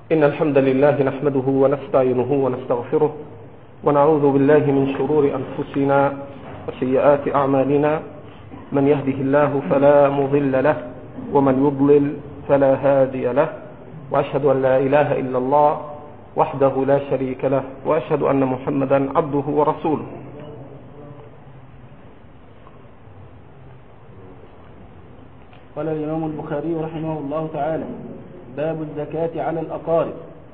إن الحمد لله نحمده ونستعينه ونستغفره ونعوذ بالله من شرور أنفسنا وسيئات أعمالنا. من يهده الله فلا مضل له ومن يضلل فلا هادي له، وأشهد أن لا إله إلا الله وحده لا شريك له، وأشهد أن محمدا عبده ورسوله. قال الإمام البخاري رحمه الله تعالى: باب الزكاة على الأقارب.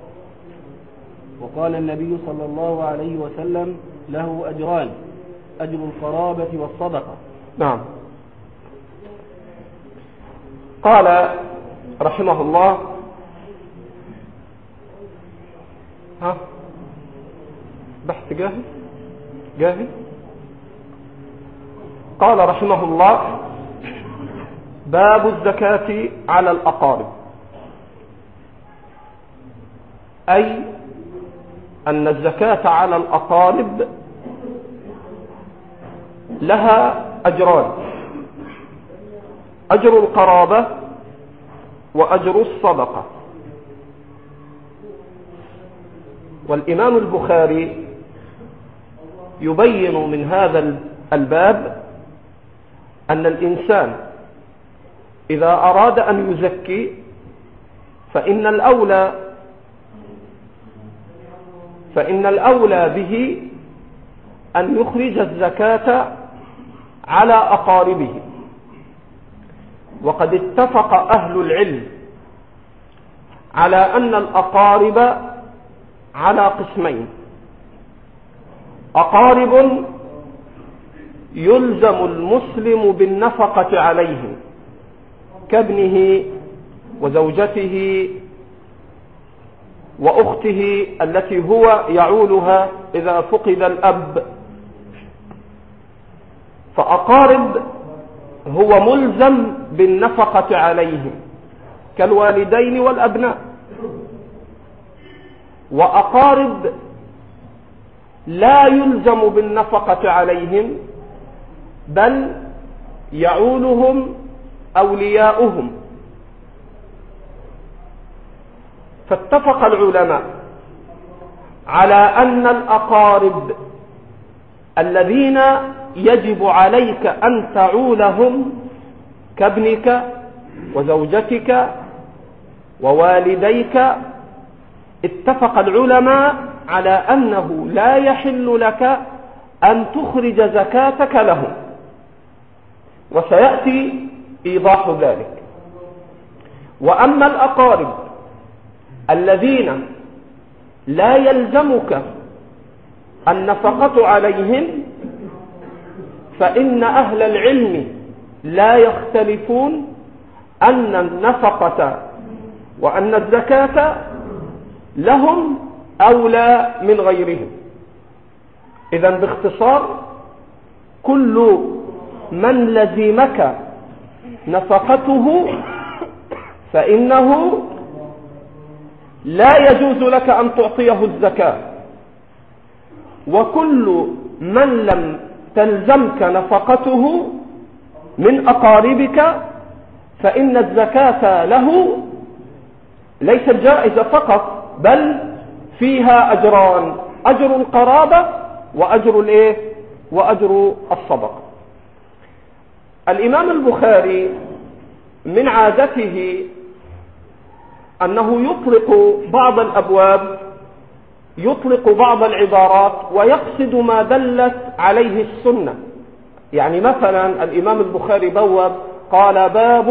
وقال النبي صلى الله عليه وسلم: له أجران، أجر القرابة والصدقة. نعم. قال رحمه الله: بحث جاهز. قال رحمه الله: باب الزكاة على الأقارب، أي أن الزكاة على الأقارب لها أجران: أجر القرابة وأجر الصدقة. والإمام البخاري يبين من هذا الباب أن الإنسان إذا أراد أن يزكي فإن الأولى به أن يخرج الزكاة على أقاربه. وقد اتفق أهل العلم على أن الأقارب على قسمين: أقارب يلزم المسلم بالنفقة عليهم كابنه وزوجته وأخته التي هو يعولها إذا فقد الأب، فأقارب هو ملزم بالنفقة عليهم كالوالدين والأبناء. وأقارب لا يلزم بالنفقة عليهم، بل يعولهم أولياؤهم. فاتفق العلماء على أن الأقارب الذين يجب عليك أن تعولهم كابنك وزوجتك ووالديك، اتفق العلماء على أنه لا يحل لك أن تخرج زكاتك لهم، وسيأتي إيضاح ذلك. وأما الأقارب الذين لا يلزمك النفقة عليهم فإن أهل العلم لا يختلفون أن النفقة وأن الزكاة لهم أولى من غيرهم. إذن باختصار، كل من لزمك نفقته فإنه لا يجوز لك أن تعطيه الزكاة، وكل من لم تلزمك نفقته من أقاربك فإن الزكاة له ليست جائزة فقط، بل فيها أجران: أجر القرابة وأجر الصدقة. الإمام البخاري من عادته أنه يطلق بعض الأبواب، يطلق بعض العبارات ويقصد ما دلت عليه السنة. يعني مثلا الإمام البخاري بواب قال: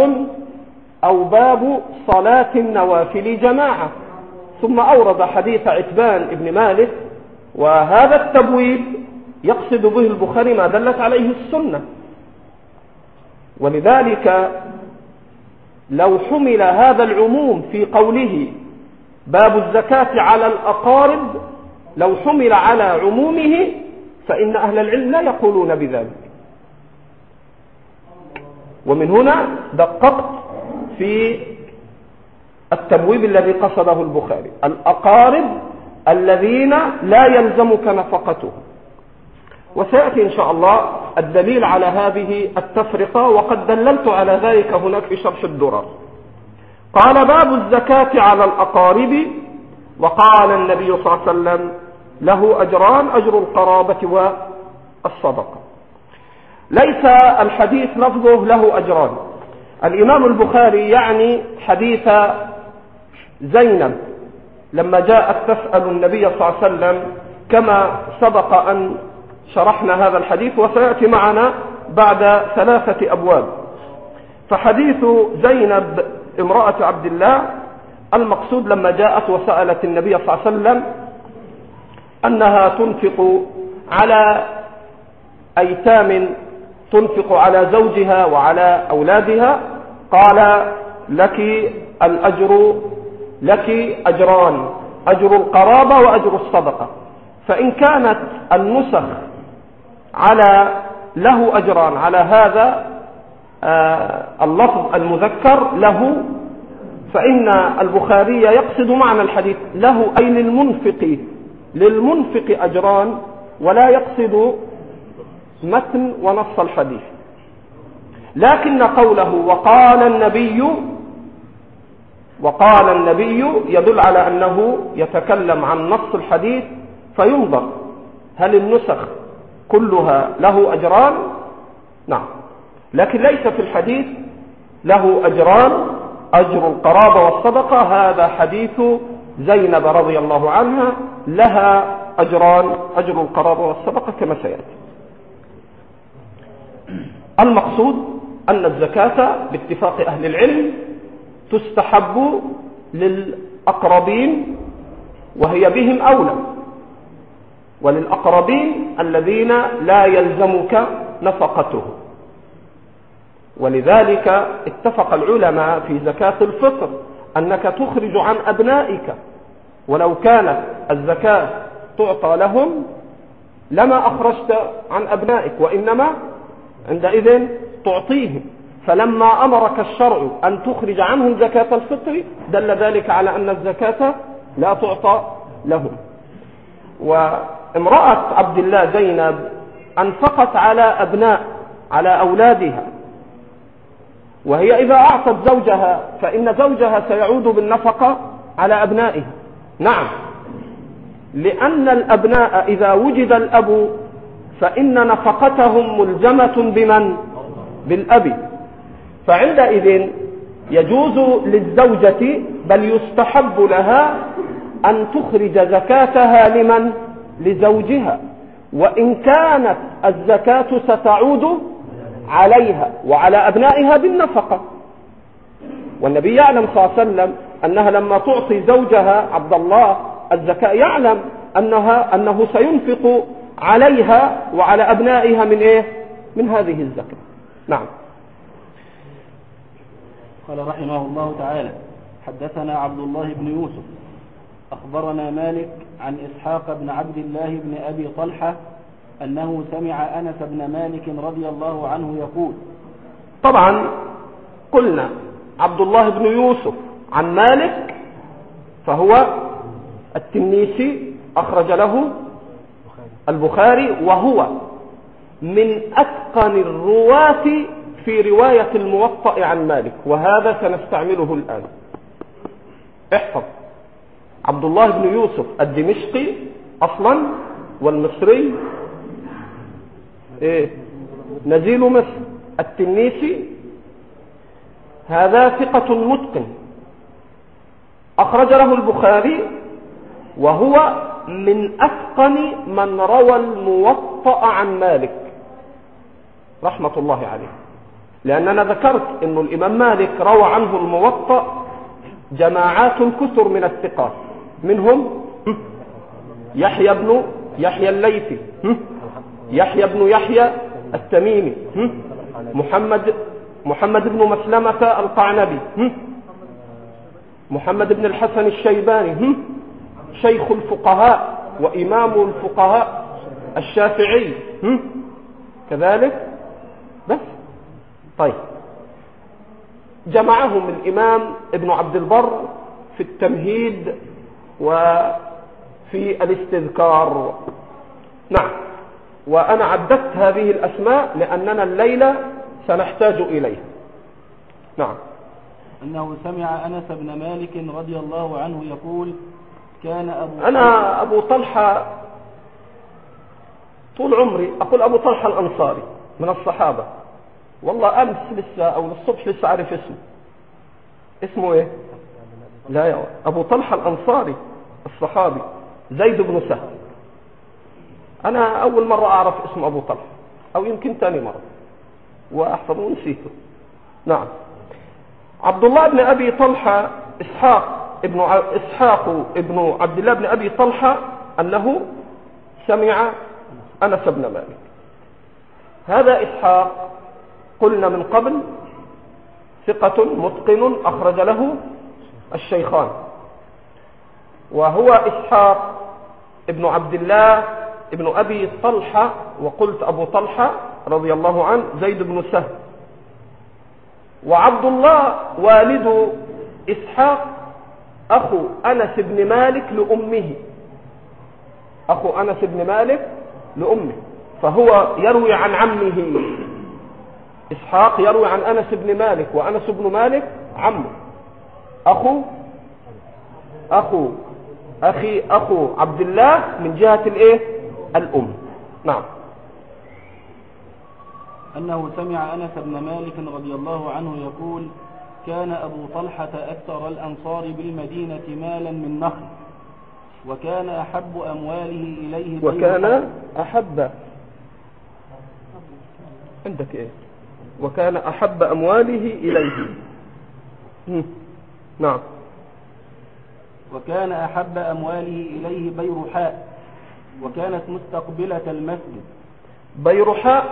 باب صلاة النوافل جماعة، ثم أورد حديث عتبان بن مالك، وهذا التبويب يقصد به البخاري ما دلت عليه السنة. ولذلك لو حمل هذا العموم في قوله باب الزكاة على الأقارب، لو حمل على عمومه فإن أهل العلم لا يقولون بذلك. ومن هنا دققت في التبويب الذي قصده البخاري: الأقارب الذين لا يلزمك نفقتهم. وسيأتي إن شاء الله الدليل على هذه التفرقة، وقد دللت على ذلك هناك في شرح الدرر. قال: باب الزكاة على الأقارب وقال النبي صلى الله عليه وسلم له أجران: أجر القرابة والصدقة. ليس الحديث لفظه له أجران. الإمام البخاري يعني حديث زينب لما جاءت تسأل النبي صلى الله عليه وسلم، كما سبق أن شرحنا هذا الحديث وسيأتي معنا بعد 3 أبواب. فحديث زينب امرأة عبد الله المقصود لما جاءت وسألت النبي صلى الله عليه وسلم أنها تنفق على أيتام، تنفق على زوجها وعلى أولادها، قال: لك الأجر، لك أجران: أجر القرابة وأجر الصدقة. فإن كانت النسخ على له أجران على هذا اللفظ المذكر له، فإن البخاري يقصد معنى الحديث له أي للمنفق أجران، ولا يقصد متن ونص الحديث. لكن قوله وقال النبي يدل على أنه يتكلم عن نص الحديث، فينظر هل النسخ كلها له أجران؟ نعم. لكن ليس في الحديث له أجران: أجر القرابة والصدقة. هذا حديث زينب رضي الله عنها، لها أجران: أجر القرابة والصدقة كما سيأتي. المقصود أن الزكاة باتفاق أهل العلم تستحب للأقربين وهي بهم أولى، وللأقربين الذين لا يلزمك نفقته. ولذلك اتفق العلماء في زكاة الفطر أنك تخرج عن أبنائك، ولو كانت الزكاة تعطى لهم لما أخرجت عن أبنائك، وإنما عندئذ تعطيهم. فلما أمرك الشرع أن تخرج عنهم زكاة الفطر دل ذلك على أن الزكاة لا تعطى لهم. وامرأة عبد الله زينب أنفقت على أولادها، وهي إذا أعطت زوجها فإن زوجها سيعود بالنفقة على أبنائها. نعم، لأن الأبناء إذا وجد الأب فإن نفقتهم ملزمة بمن؟ بالأب. فعندئذ يجوز للزوجة بل يستحب لها أن تخرج زكاتها لمن؟ لزوجها، وإن كانت الزكاة ستعود عليها وعلى أبنائها بالنفقة. والنبي يعلم صلى الله عليه وسلم أنها لما تعطي زوجها عبد الله الزكاة يعلم أنه سينفق عليها وعلى أبنائها من إيه؟ من هذه الزكاة. نعم. قال رحمه الله تعالى: حدثنا عبد الله بن يوسف أخبرنا مالك عن إسحاق بن عبد الله بن أبي طلحة أنه سمع أنس بن مالك رضي الله عنه يقول. طبعا قلنا عبد الله بن يوسف عن مالك فهو التنيسي، أخرج له البخاري، وهو من أتقن الرواة في رواية الموطأ عن مالك، وهذا سنستعمله الآن. احفظ: عبد الله بن يوسف الدمشقي أصلا والمصري نزيل مصر، التنيسي، هذا ثقة متقن أخرج له البخاري، وهو من أتقن من روى الموطأ عن مالك رحمة الله عليه. لأننا ذكرت أن الإمام مالك روى عنه الموطأ جماعات كثر من الثقات، منهم يحيى بن يحيى الليثي، يحيى بن يحيى التميمي، محمد بن مسلمة القعنبي، محمد بن الحسن الشيباني، شيخ الفقهاء وإمام الفقهاء الشافعي كذلك. بس طيب، جمعهم الإمام ابن عبد البر في التمهيد وفي الاستذكار. نعم، وأنا عددت هذه الأسماء لأننا الليلة سنحتاج إليها. نعم. أنه سمع أنس بن مالك رضي الله عنه يقول: أنا أبو طلحة طول عمري أقول أبو طلحة الأنصاري من الصحابة، والله أمس لسه أو الصبح لسه عارف اسمه إيه؟ لا يا أبو طلحة الأنصاري الصحابي زيد بن سهل. أنا أول مرة أعرف اسم أبو طلحة، أو يمكن ثاني مرة وأحفظه ونسيته. نعم. عبد الله بن أبي طلحة إسحاق ابن عبد الله بن أبي طلحة أنه سمع أنس بن مالك. هذا إسحاق قلنا من قبل ثقة متقن أخرج له الشيخان، وهو إسحاق ابن عبد الله ابن أبي طلحة، وقلت أبو طلحة رضي الله عنه زيد بن سهل. وعبد الله والد إسحاق أخو أنس بن مالك لأمه، أخو أنس بن مالك لأمه، فهو يروي عن عمه. إسحاق يروي عن أنس بن مالك، وأنس بن مالك عمه، أخو عبد الله من جهة الأم. نعم. أنه سمع أنس بن مالك رضي الله عنه يقول: كان أبو طلحة أكثر الأنصار بالمدينة مالا من نخل، وكان أحب أمواله إليه وكان أحب أمواله إليه. نعم. وكان أحب أمواله إليه بيرحاء، وكانت مستقبلة المسجد. بيرحاء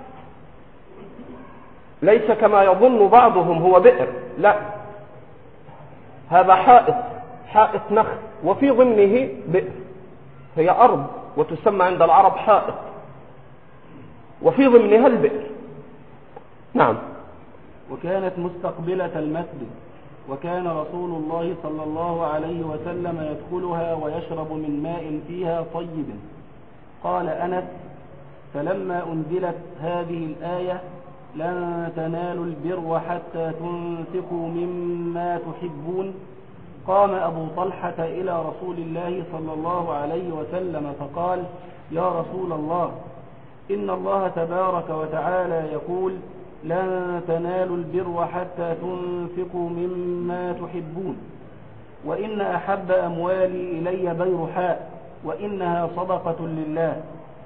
ليس كما يظن بعضهم هو بئر، لا، هذا حائط نخل، وفي ضمنه بئر، هي أرض وتسمى عند العرب حائط، وفي ضمنها البئر. نعم. وكانت مستقبلة المسجد، وكان رسول الله صلى الله عليه وسلم يدخلها ويشرب من ماء فيها طيب. قال أنس: فلما أنزلت هذه الآية: لن تنالوا البر حتى تنفقوا مما تحبون، قام أبو طلحة إلى رسول الله صلى الله عليه وسلم فقال: يا رسول الله، إن الله تبارك وتعالى يقول: لن تنالوا البر حتى تنفقوا مما تحبون، وإن أحب أموالي إلي بيرحاء، وإنها صدقة لله،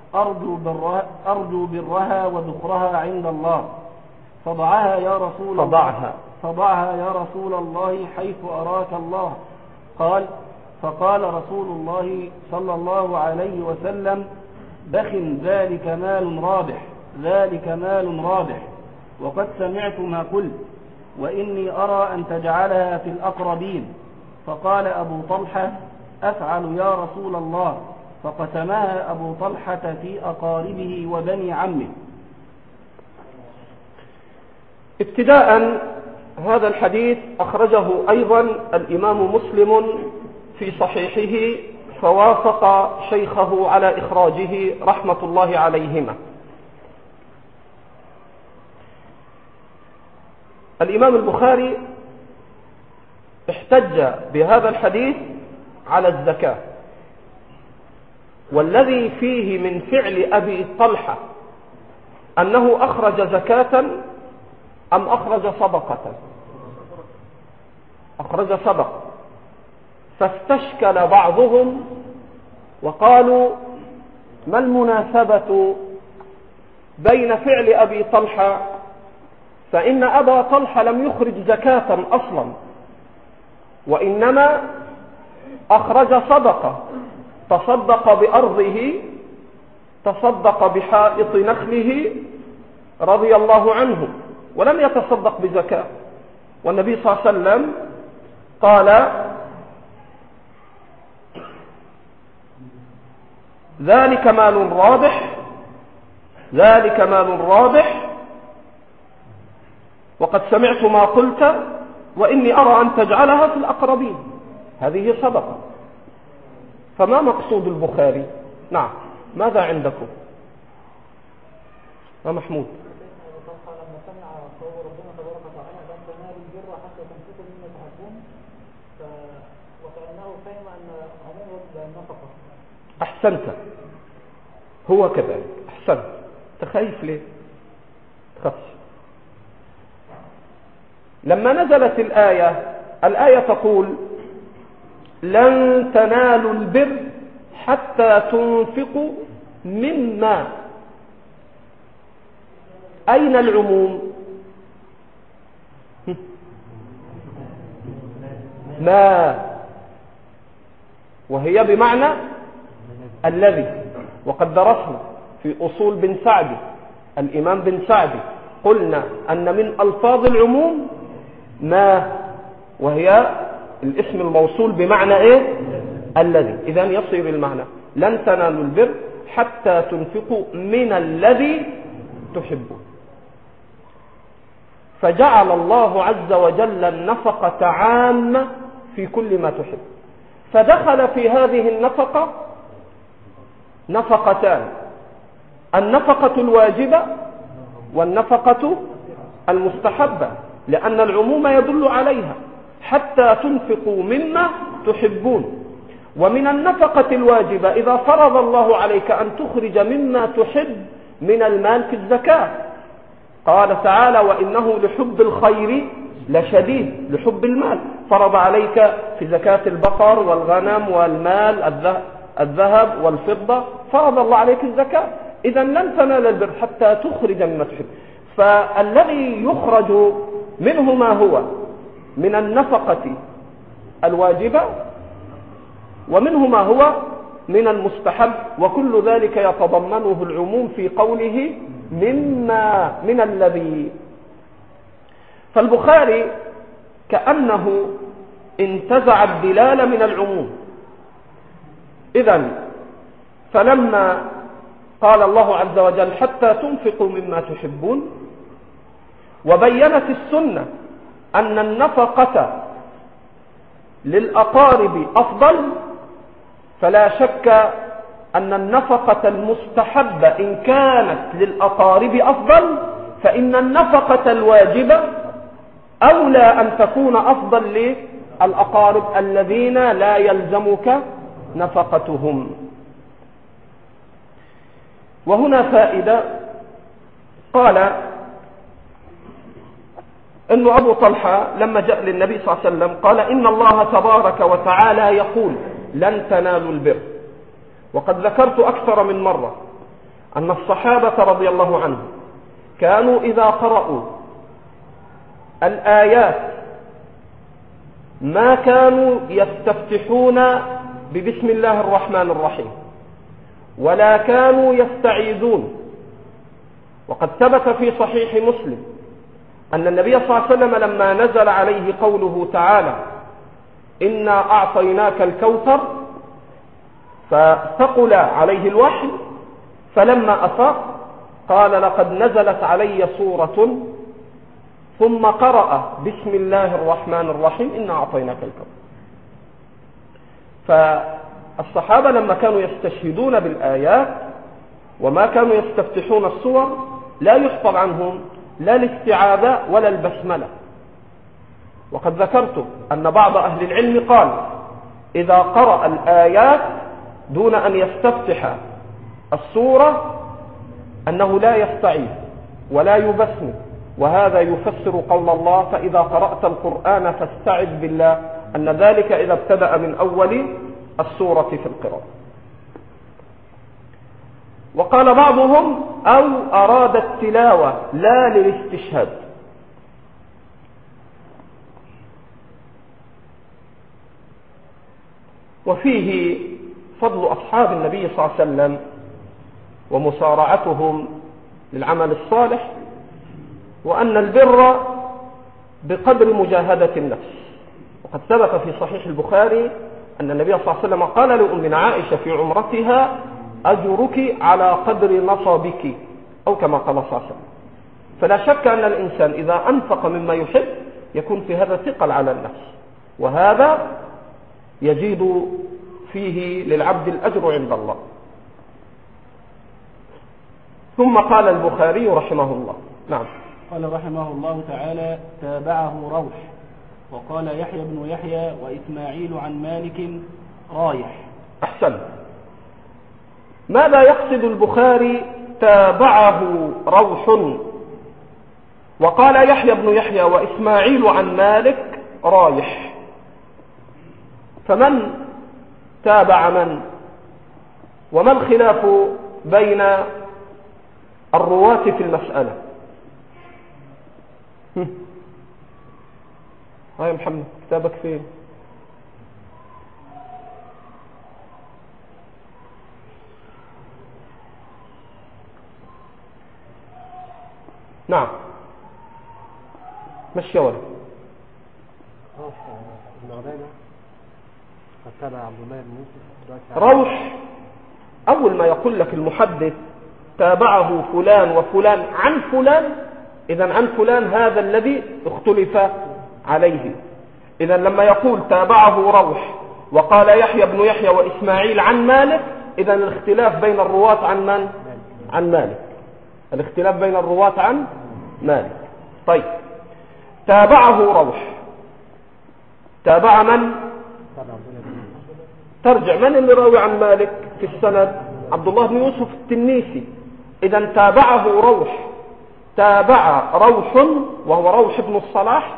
أرجو برها وذخرها عند الله، فضعها يا رسول الله حيث أراك الله. فقال رسول الله صلى الله عليه وسلم: بخ، ذلك مال رابح، وقد سمعت ما قلت، وإني أرى أن تجعلها في الأقربين. فقال أبو طلحة: أفعل يا رسول الله، فقسمها أبو طلحة في أقاربه وبني عمه. ابتداء هذا الحديث أخرجه أيضا الإمام مسلم في صحيحه، فوافق شيخه على إخراجه رحمة الله عليهما. الإمام البخاري احتج بهذا الحديث على الزكاة، والذي فيه من فعل أبي طلحة أنه أخرج زكاة أم أخرج صدقة؟ أخرج صدقة. فاستشكل بعضهم وقالوا: ما المناسبة بين فعل أبي طلحة، فإن أبا طلحة لم يخرج زكاة أصلا، وإنما أخرج صدقة، تصدق بأرضه، تصدق بحائط نخله رضي الله عنه، ولم يتصدق بزكاة. والنبي صلى الله عليه وسلم قال: ذلك مال رابح، وقد سمعت ما قلت، وإني أرى أن تجعلها في الأقربين. هذه صدقة. فما مقصود البخاري؟ نعم، ماذا عندكم يا محمود؟ لما سمع قول ربنا تبارك وتعالى: لن تنالوا البر حتى تنفقوا مما تحبون، وكأنه فهم أن عموم النفقة. أحسنت، هو كذلك، أحسنت. تخايف ليه؟ تخافش. لما نزلت الآية تقول لن تنالوا البر حتى تنفقوا مما. أين العموم؟ ما، وهي بمعنى الذي، وقد درسنا في أصول بن سعدي الإمام بن سعدي قلنا أن من ألفاظ العموم ما، وهي الاسم الموصول بمعنى إيه؟ الذي. إذن يصير المعنى لن تنالوا البر حتى تنفقوا من الذي تحبون. فجعل الله عز وجل النفقة عامة في كل ما تحب، فدخل في هذه النفقة نفقتان: النفقة الواجبة والنفقة المستحبة، لأن العموم يدل عليها حتى تنفقوا مما تحبون. ومن النفقة الواجبة إذا فرض الله عليك أن تخرج مما تحب من المال في الزكاة، قال تعالى وإنه لحب الخير لشديد، لحب المال، فرض عليك في زكاة البقر والغنم والمال الذهب والفضة، فرض الله عليك الزكاة. إذا لن تنال البر حتى تخرج مما تحب. فالذي يخرج منه ما هو من النفقة الواجبة، ومنه ما هو من المستحب، وكل ذلك يتضمنه العموم في قوله مما، من الذي. فالبخاري كأنه انتزع الدلالة من العموم. إذن فلما قال الله عز وجل حتى تنفقوا مما تحبون، وبينت السنة أن النفقة للأقارب أفضل، فلا شك أن النفقة المستحبة إن كانت للأقارب أفضل، فإن النفقة الواجبة أولى أن تكون أفضل للأقارب الذين لا يلزمك نفقتهم. وهنا فائدة، قال أن أبو طلحة لما جاء للنبي صلى الله عليه وسلم قال إن الله تبارك وتعالى يقول لن تنالوا البر. وقد ذكرت أكثر من مرة أن الصحابة رضي الله عنهم كانوا إذا قرأوا الآيات ما كانوا يستفتحون ببسم الله الرحمن الرحيم، ولا كانوا يستعيذون. وقد ثبت في صحيح مسلم أن النبي صلى الله عليه وسلم لما نزل عليه قوله تعالى إنا أعطيناك الكوثر فثقل عليه الوحي، فلما أفاق قال لقد نزلت علي سورة ثم قرأ بسم الله الرحمن الرحيم إنا أعطيناك الكوثر. فالصحابة لما كانوا يستشهدون بالآيات وما كانوا يستفتحون السور لا يحفظ عنهم لا الاستعاذة ولا البسملة. وقد ذكرت أن بعض أهل العلم قال إذا قرأ الآيات دون أن يستفتح السورة أنه لا يستعيذ ولا يبسم، وهذا يفسر قول الله فإذا قرأت القرآن فاستعذ بالله، أن ذلك إذا ابتدأ من أول السورة في القراءة. وقال بعضهم أو أراد التلاوة لا للاستشهاد. وفيه فضل أصحاب النبي صلى الله عليه وسلم ومسارعتهم للعمل الصالح، وأن البر بقدر مجاهدة النفس. وقد ثبت في صحيح البخاري أن النبي صلى الله عليه وسلم قال لأمنا عائشة في عمرتها أجرك على قدر نصبك، أو كما قال صلى الله عليه وسلم. فلا شك أن الإنسان إذا أنفق مما يحب يكون في هذا ثقل على النفس، وهذا يزيد فيه للعبد الأجر عند الله. ثم قال البخاري رحمه الله، نعم، قال رحمه الله تعالى تابعه روح وقال يحيى بن يحيى وإسماعيل عن مالك رايح. أحسن. ماذا يقصد البخاري تابعه روح وقال يحيى بن يحيى وإسماعيل عن مالك رايح؟ فمن تابع من؟ وما الخلاف بين الرواة في المسألة؟ هاي محمد كتابك فين؟ نعم مشي ولد روح. أول ما يقول لك المحدث تابعه فلان وفلان عن فلان، إذن عن فلان هذا الذي اختلف عليه. إذن لما يقول تابعه روح وقال يحيى بن يحيى وإسماعيل عن مالك، إذن الاختلاف بين الرواة عن من؟ عن مالك. الاختلاف بين الرواة عن مالك. طيب تابعه روح، تابع من؟ ترجع من اللي راوي عن مالك في السند؟ عبد الله بن يوسف التنيسي. إذن تابعه روح، تابع روح وهو روح بن الصلاح.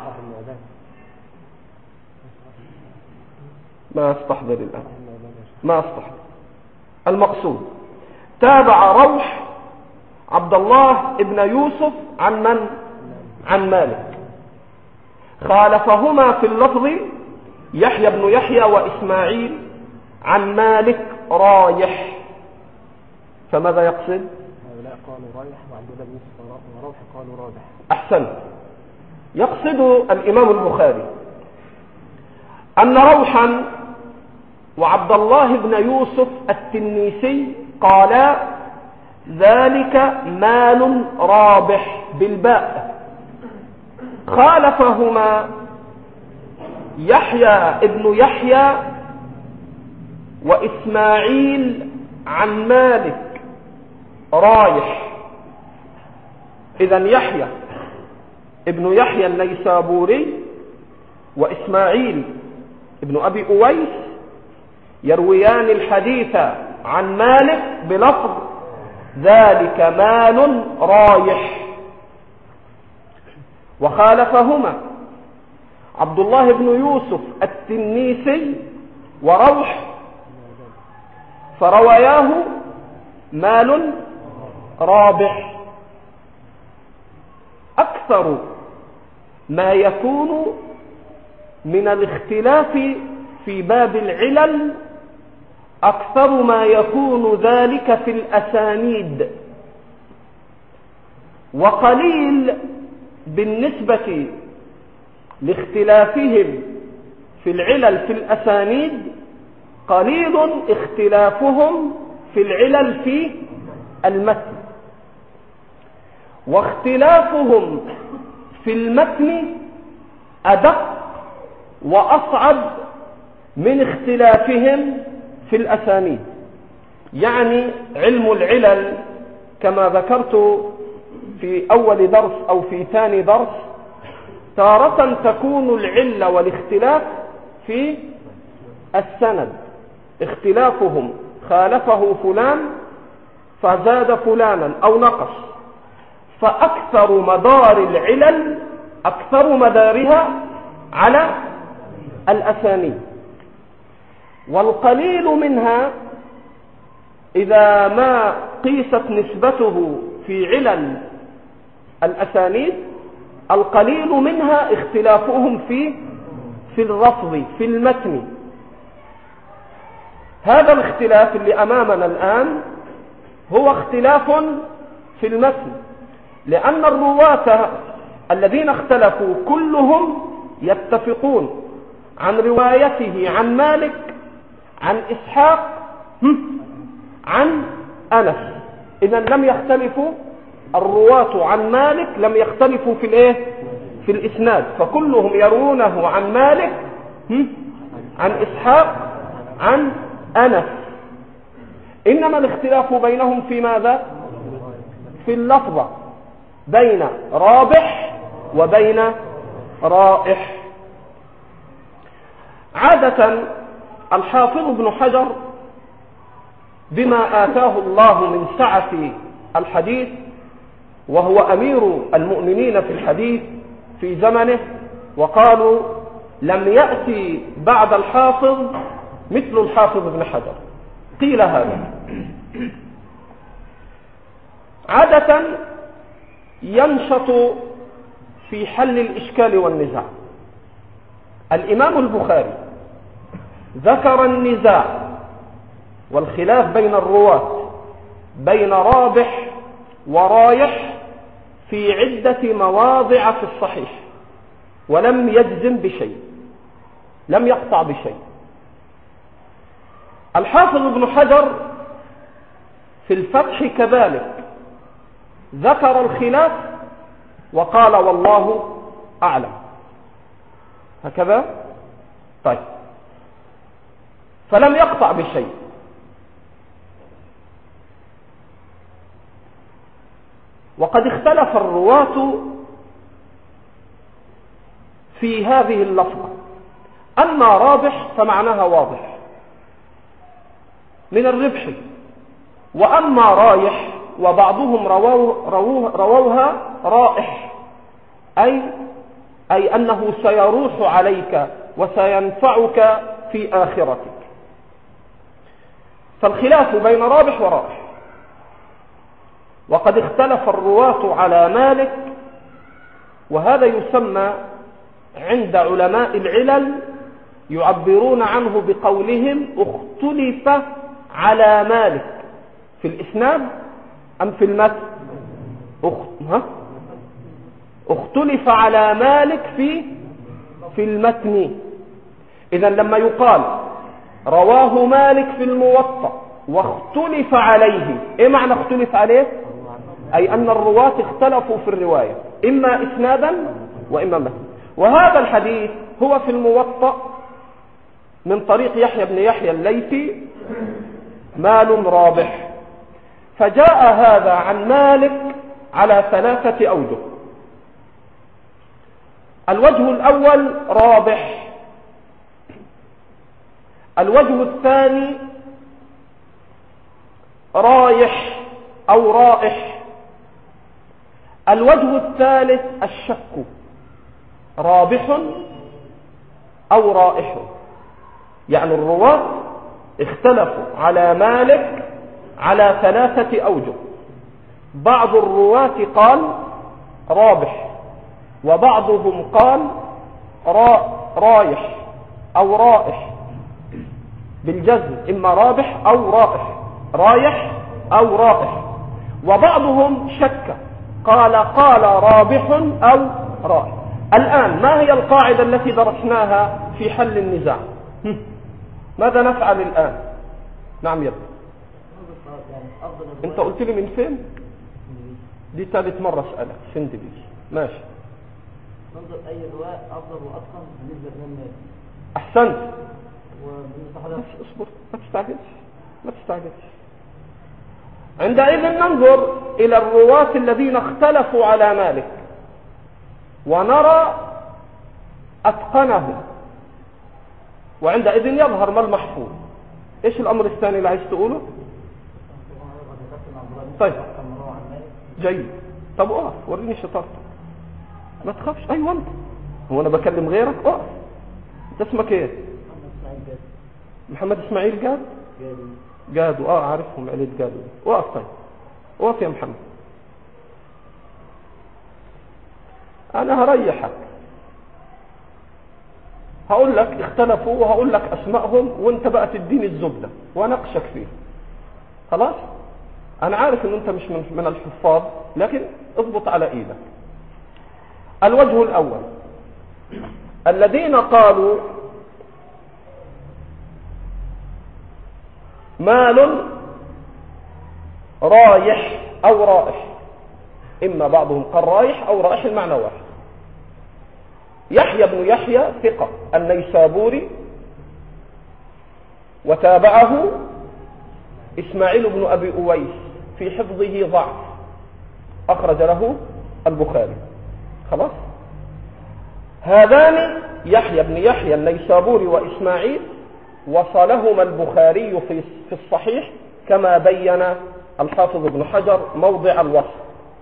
ما استحضر الآن، ما استحضر. المقصود تابع روح عبد الله بن يوسف عن من؟ عن مالك. خالفهما في اللفظ يحيى بن يحيى وإسماعيل عن مالك رايح. فماذا يقصد؟ هؤلاء قالوا رايح وعبد الله بن يوسف وروح قالوا رابح. أحسن. يقصد الإمام البخاري أن روحا وعبد الله بن يوسف التنيسي قالا ذلك مال رابح بالباء. خالفهما يحيى ابن يحيى وإسماعيل عن مالك رايح. إذن يحيى ابن يحيى النيسابوري وإسماعيل ابن أبي أويس يرويان الحديث عن مالك بلفظ ذلك مال رايح. وخالفهما عبد الله بن يوسف التنيسي وروح فرواياه مال رابح. أكثر ما يكون من الاختلاف في باب العلل أكثر ما يكون ذلك في الأسانيد، وقليل بالنسبة لاختلافهم في العلل في الأسانيد، قليل اختلافهم في العلل في المتن. واختلافهم في المتن أدق وأصعب من اختلافهم في الأسانيد. يعني علم العلل كما ذكرت في أول درس أو في ثاني درس، تارة تكون العلة والاختلاف في السند، اختلافهم خالفه فلان فزاد فلانا أو نقص، فأكثر مدار العلل أكثر مدارها على الأسانيد، والقليل منها إذا ما قيست نسبته في علل الأسانيد القليل منها اختلافهم في اللفظ في المتن. هذا الاختلاف اللي أمامنا الآن هو اختلاف في المتن، لأن الرواة الذين اختلفوا كلهم يتفقون عن روايته عن مالك عن إسحاق عن أنس. إذن لم يختلفوا الرواة عن مالك، لم يختلفوا في الايه؟ في الإسناد، فكلهم يروونه عن مالك عن إسحاق عن أنس. إنما الاختلاف بينهم في ماذا؟ في عادة الحافظ ابن حجر بما آتاه الله من سعة الحديث، وهو أمير المؤمنين في الحديث في زمنه، وقالوا لم يأتي بعد الحافظ مثل الحافظ ابن حجر، قيل هذا. عادة ينشط في حل الإشكال والنزاع. الإمام البخاري ذكر النزاع والخلاف بين الرواة بين رابح ورايح في عدة مواضع في الصحيح، ولم يجزم بشيء، لم يقطع بشيء. الحافظ ابن حجر في الفتح كذلك ذكر الخلاف وقال والله أعلم، هكذا. طيب، فلم يقطع بشيء. وقد اختلف الرواة في هذه اللفظة. أما رابح فمعناها واضح من الربح، وأما رايح وبعضهم رووها رائح، أي أنه سيروح عليك وسينفعك في آخرتك. فالخلاف بين رابح ورائح. وقد اختلف الرواة على مالك، وهذا يسمى عند علماء العلل يعبرون عنه بقولهم اختلف على مالك في الإسناد أم في المتن؟ اختلف على مالك في المتن. إذن لما يقال رواه مالك في الموطأ واختلف عليه، إيه معنى اختلف عليه؟ أي أن الرواة اختلفوا في الرواية، إما إسنادا وإما متن. وهذا الحديث هو في الموطأ من طريق يحيى بن يحيى الليثي مال رابح، فجاء هذا عن مالك على 3 أوجه. الوجه الأول رابح، الوجه الثاني رايح أو رائح، الوجه الثالث الشك رابح أو رائح. يعني الرواة اختلفوا على مالك على 3 أوجه. بعض الرواة قال رابح، وبعضهم قال رايح أو رائح بالجزم، إما رابح أو رائح، رايح أو رائح. وبعضهم شك قال رابح أو رائح. الآن ما هي القاعدة التي درسناها في حل النزاع؟ ماذا نفعل الآن؟ نعم يبقى انت قلت لي من فين؟ دي ثالث مرة اسألك فين دي. ماشي، ننظر أي رواية أفضل وأتقن بالنسبة للناس. أحسنت. بس اصبر، ما تستعجلش. عندئذ ننظر إلى الرواة الذين اختلفوا على مالك ونرى أتقنهم، وعندئذ يظهر ما المحفوظ. إيش الأمر الثاني اللي عايز تقوله؟ طيب جيد. طب اقف وريني شطارتك، ما تخافش. ايوه انت، هو انا بكلم غيرك؟ اقف. انت اسمك ايه؟ محمد اسماعيل جاد. جادو، عارفهم عيلة جادو. اقف. طيب اقف يا محمد، انا هريحك. هقول لك اختلفوا وهقول لك اسمائهم، وانت بقى تديني الزبدة واناقشك فيه. خلاص؟ انا عارف ان انت مش من الحفاظ، لكن اضبط على ايدك. الوجه الاول الذين قالوا مال رايح او رائح، اما بعضهم قال رايح او رائح، المعنى واحد. يحيى بن يحيى ثقة النيسابوري، وتابعه إسماعيل بن أبي أويس في حفظه ضعف، أخرج له البخاري. خلاص؟ هذان يحيى بن يحيى النيسابوري وإسماعيل وصلهما البخاري في الصحيح كما بين الحافظ ابن حجر موضع الوصل.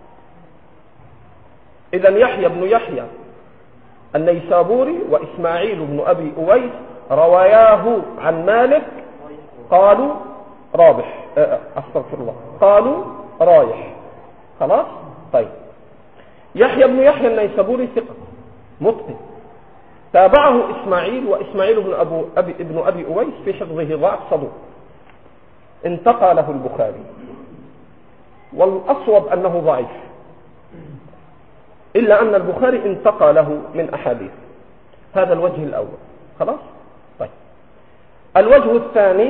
إذن يحيى بن يحيى النيسابوري وإسماعيل بن أبي أويس رواياه عن مالك قالوا رابح، أستغفر الله، قالوا رايح. خلاص؟ طيب، يحيى بن يحيى النيسابوري ثقة متقن، تابعه إسماعيل، وإسماعيل بن أبي أويس في حفظه ضعف صدوق، انتقى له البخاري، والأصوب أنه ضعيف، إلا أن البخاري انتقى له من أحاديث. هذا الوجه الأول. خلاص؟ طيب، الوجه الثاني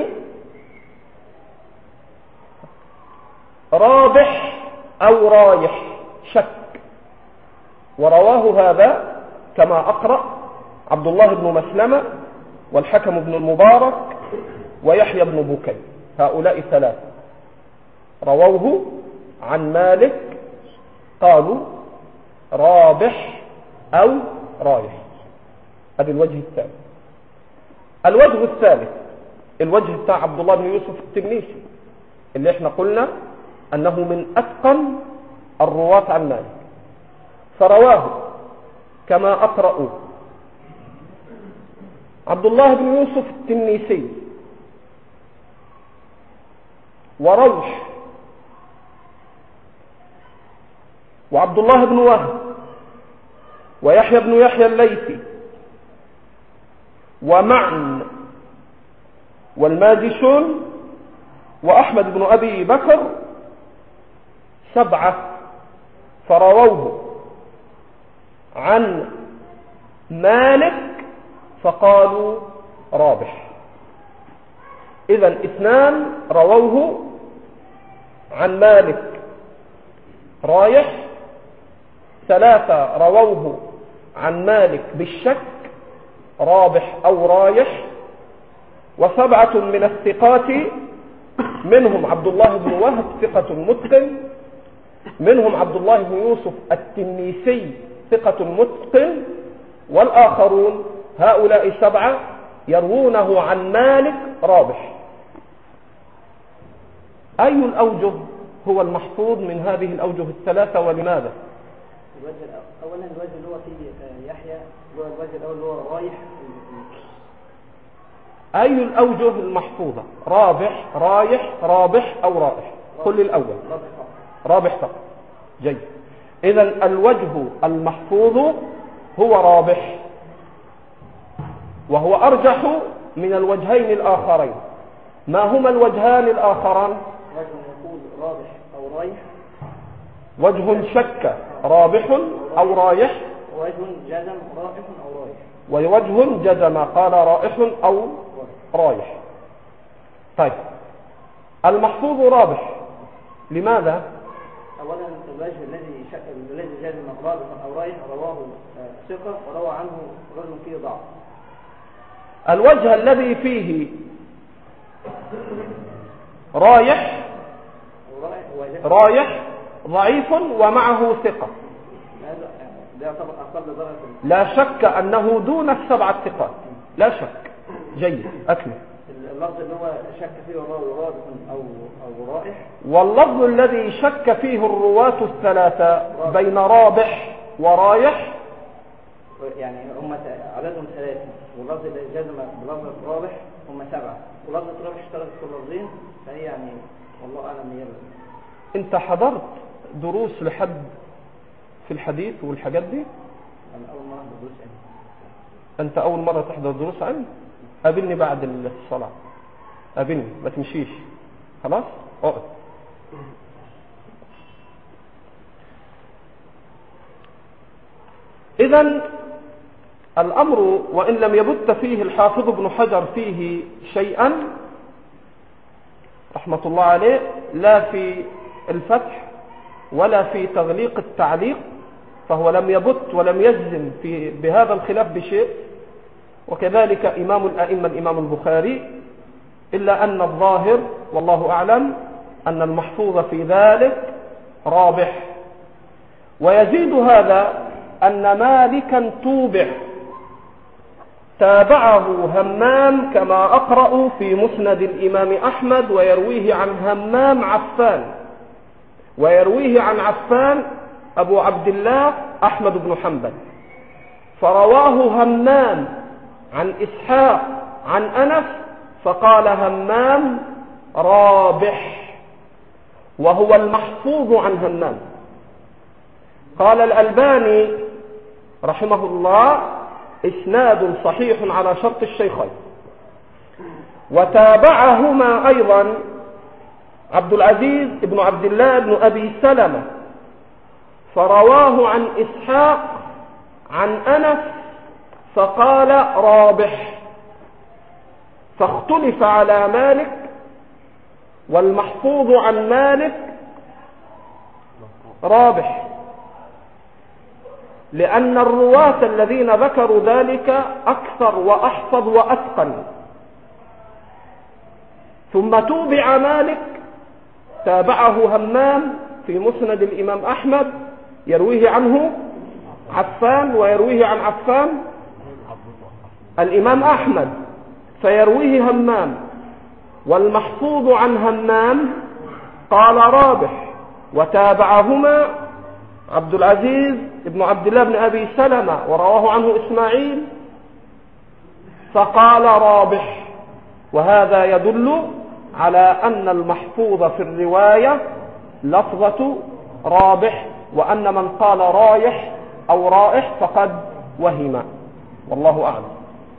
رابح أو رايح شك، ورواه هذا كما أقرأ عبد الله بن مسلمة والحكم بن المبارك ويحيى بن بكير، هؤلاء ثلاثة رووه عن مالك قالوا رابح أو رايح. هذا الوجه الثاني. الوجه الثالث الوجه بتاع عبد الله بن يوسف التنيسي اللي احنا قلنا أنه من أتقن الرواة عن مالك، فرواه كما أقرأ عبد الله بن يوسف التنيسي وروح وعبد الله بن وهب ويحيى بن يحيى الليثي ومعن والماجشون وأحمد بن أبي بكر، 7 فرووه عن مالك فقالوا رابح. إذن 2 رووه عن مالك رايح، 3 رووه عن مالك بالشك رابح أو رايح، و7 من الثقات منهم عبد الله بن وهب ثقة متقن، منهم عبد الله بن يوسف التنيسي ثقة متقن، والآخرون هؤلاء 7 يروونه عن مالك رابح. أي الأوجه هو المحفوظ من هذه الأوجه الثلاثة ولماذا؟ أولا الوجه اللي هو فيه يحيى هو الوجه الأول اللي هو رايح. أي الأوجه المحفوظة؟ رابح، رايح، رابح أو رائح؟ قل الأول. رابح فقط. جيد. إذن الوجه المحفوظ هو رابح، وهو أرجح من الوجهين الآخرين. ما هما الوجهان الآخران؟ وجه يقول رابح أو رايح، وجه شك رابح أو رايح، ووجه جزم رائح أو رايح، ووجه جزم قال رائح أو رايح. طيب، المحفوظ رابح لماذا؟ أولا الوجه الذي جزم رابح أو رايح رواه ثقة وروى عنه رجل فيه ضعف. الوجه الذي فيه رايح ضعيف ومعه ثقة، لا شك أنه دون ال7 ثقات، لا شك. جيد، أكمل. اللفظ اللي هو شك فيه الراوي رابح أو رائح، واللفظ الذي شك فيه الرواة الثلاثة بين رابح ورايح يعني هم عددهم 3، واللفظ اللي جزم بلفظ رابح هم 7، ولفظ رابح اشتغل في اللفظين، فهي يعني والله أعلم. انت حضرت دروس لحد في الحديث والحاجات دي؟ أنا أول مرة أحضر دروس علم. أنت أول مرة تحضر دروس علم؟ قابلني بعد الصلاة، قابلني، ما تمشيش. خلاص؟ اقعد. إذن الأمر وإن لم يبت فيه الحافظ ابن حجر فيه شيئا رحمة الله عليه، لا في الفتح ولا في تغليق التعليق، فهو لم يبت ولم يجزم بهذا الخلاف بشيء، وكذلك إمام الأئمة الإمام البخاري، إلا أن الظاهر والله أعلم أن المحفوظ في ذلك رابح. ويزيد هذا أن مالكا توبع تابعه همام كما أقرأ في مسند الإمام أحمد، ويرويه عن همام عفان، ويرويه عن عفان أبو عبد الله أحمد بن حنبل. فرواه همام عن إسحاق عن أنس فقال همام رابح، وهو المحفوظ عن همام. قال الألباني رحمه الله إسناد صحيح على شرط الشيخين. وتابعهما أيضا عبد العزيز بن عبد الله بن أبي سلمة، فرواه عن إسحاق عن أنس فقال رابح، فاختلف على مالك، والمحفوظ عن مالك رابح، لأن الرواة الذين ذكروا ذلك أكثر وأحفظ وأتقن. ثم توبع مالك، تابعه همام في مسند الإمام أحمد، يرويه عنه عفان، ويرويه عن عفان الإمام أحمد، فيرويه همام، والمحفوظ عن همام قال رابح. وتابعهما عبد العزيز بن عبد الله بن أبي سلمة، ورواه عنه إسماعيل فقال رابح. وهذا يدل على أن المحفوظ في الرواية لفظة رابح، وأن من قال رايح أو رائح فقد وهم، والله أعلم.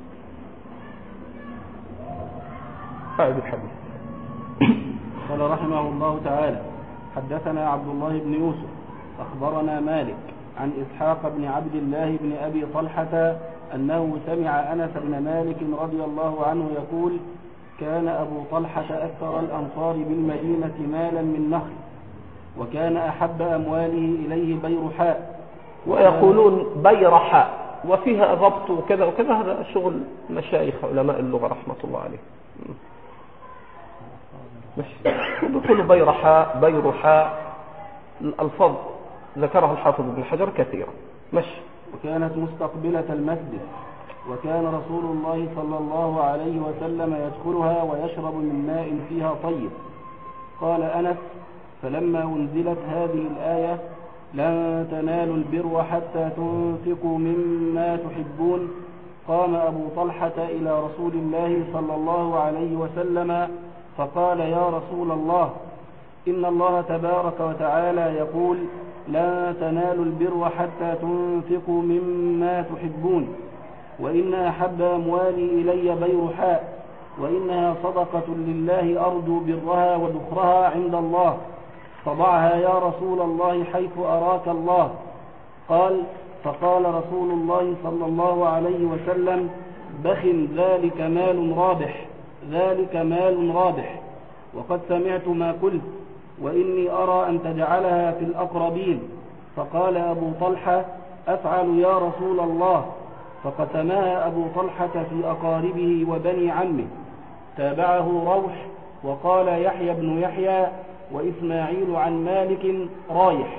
أعد الحديث. قال رحمه الله تعالى: حدثنا عبد الله بن يوسف أخبرنا مالك عن إسحاق بن عبد الله بن أبي طلحة أنه سمع أنس بن مالك رضي الله عنه يقول: كان أبو طلحة أكثر الأنصار بالمدينة مالا من نخل، وكان أحب أمواله إليه بيرحاء. ويقولون بيرحاء وفيها ضبط وكذا وكذا، هذا شغل مشايخ علماء اللغة رحمة الله عليه. يقولوا بيرحاء الألفاظ ذكرها الحافظ ابن حجر كثيرا. وكانت مستقبلة المسجد، وكان رسول الله صلى الله عليه وسلم يدخلها ويشرب من ماء فيها طيب. قال أنس: فلما أنزلت هذه الآية: لن تنالوا البر حتى تنفقوا مما تحبون، قام أبو طلحة إلى رسول الله صلى الله عليه وسلم فقال: يا رسول الله، إن الله تبارك وتعالى يقول: لا تنالوا البر حتى تنفقوا مما تحبون، وإن أحب أموالي إلي بيرحاء، وإنها صدقة لله أرجو برها وذخرها عند الله، فضعها يا رسول الله حيث أراك الله. فقال رسول الله صلى الله عليه وسلم: بخ، ذلك مال رابح، وقد سمعت ما قلت، وإني أرى أن تجعلها في الأقربين. فقال أبو طلحة: أفعل يا رسول الله. فقسمها أبو طلحة في أقاربه وبني عمه. تابعه روح، وقال يحيى بن يحيى وإسماعيل عن مالك رايح.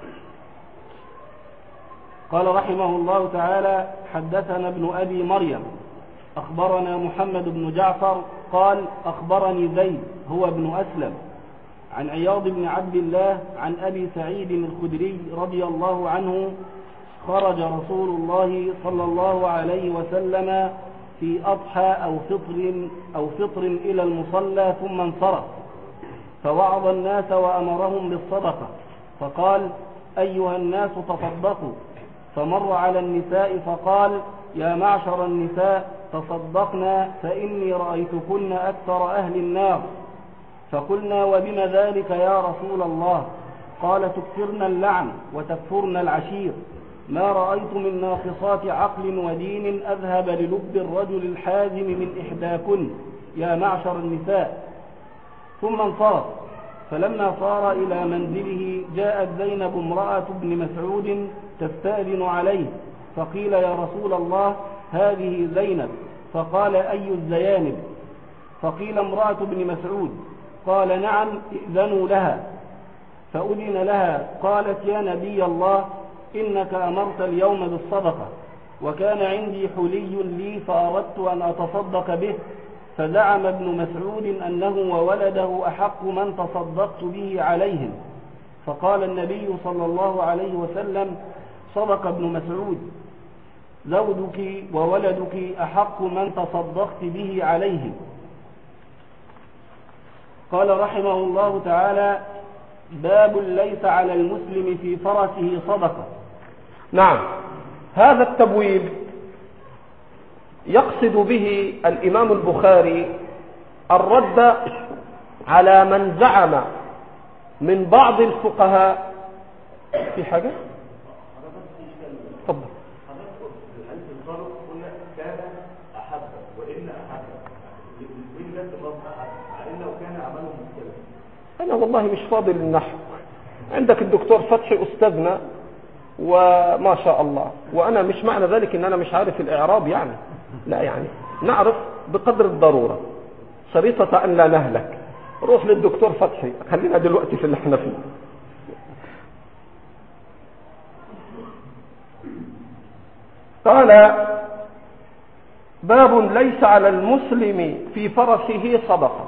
قال رحمه الله تعالى: حدثنا ابن أبي مريم أخبرنا محمد بن جعفر قال: أخبرني زيد هو ابن أسلم عن عياض بن عبد الله عن أبي سعيد الخدري رضي الله عنه: خرج رسول الله صلى الله عليه وسلم في أضحى أو فطر إلى المصلى ثم انصرف، فوعظ الناس وأمرهم بالصدقة، فقال: أيها الناس تصدقوا. فمر على النساء فقال: يا معشر النساء تصدقنا، فإني رأيتكن أكثر أهل النار. فقلنا: وبم ذلك يا رسول الله؟ قال: تكثرن اللعن وتكفرن العشير، ما رأيت من ناقصات عقل ودين أذهب للب الرجل الحازم من إحداكن يا معشر النساء. ثم انصرف، فلما صار إلى منزله جاءت زينب امرأة ابن مسعود تستأذن عليه، فقيل: يا رسول الله، هذه زينب. فقال: أي الزيانب؟ فقيل: امرأة ابن مسعود. قال: نعم، ائذنوا لها. فأذن لها. قالت: يا نبي الله، إنك أمرت اليوم بالصدقة، وكان عندي حلي لي فأردت أن أتصدق به، فزعم ابن مسعود أنه وولده أحق من تصدقت به عليهم، فقال النبي صلى الله عليه وسلم: صدق ابن مسعود، زوجك وولدك أحق من تصدقت به عليهم. قال رحمه الله تعالى: باب ليس على المسلم في فرسه صدقة. نعم، هذا التبويب يقصد به الإمام البخاري الرد على من زعم من بعض الفقهاء في حاجة. تفضل. كان أحب وإن أحب وإن لم لو كان عمله مختلف. أنا والله مش فاضل النحو، عندك الدكتور فتحي أستاذنا وما شاء الله، وأنا مش معنى ذلك إن أنا مش عارف الإعراب يعني، لا، يعني نعرف بقدر الضرورة شريطة أن لا نهلك. روح للدكتور فتحي، خلينا دلوقتي في اللي احنا فيه. قال: باب ليس على المسلم في فرسه صدقة.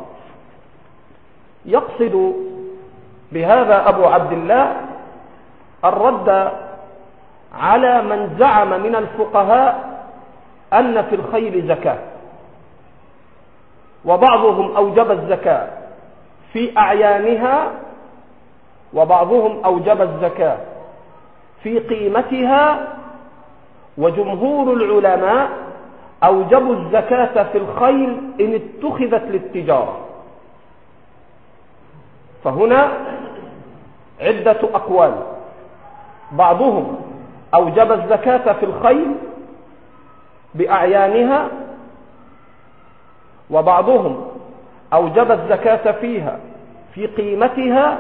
يقصد بهذا أبو عبد الله الرد على من زعم من الفقهاء أن في الخيل زكاة، وبعضهم أوجب الزكاة في أعيانها، وبعضهم أوجب الزكاة في قيمتها، وجمهور العلماء أوجبوا الزكاة في الخيل إن اتخذت للتجارة. فهنا عدة أقوال: بعضهم أوجب الزكاة في الخيل بأعيانها، وبعضهم أوجب الزكاة فيها في قيمتها،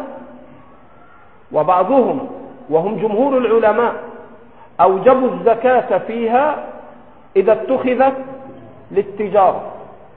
وبعضهم وهم جمهور العلماء أوجبوا الزكاة فيها إذا اتخذت للتجارة،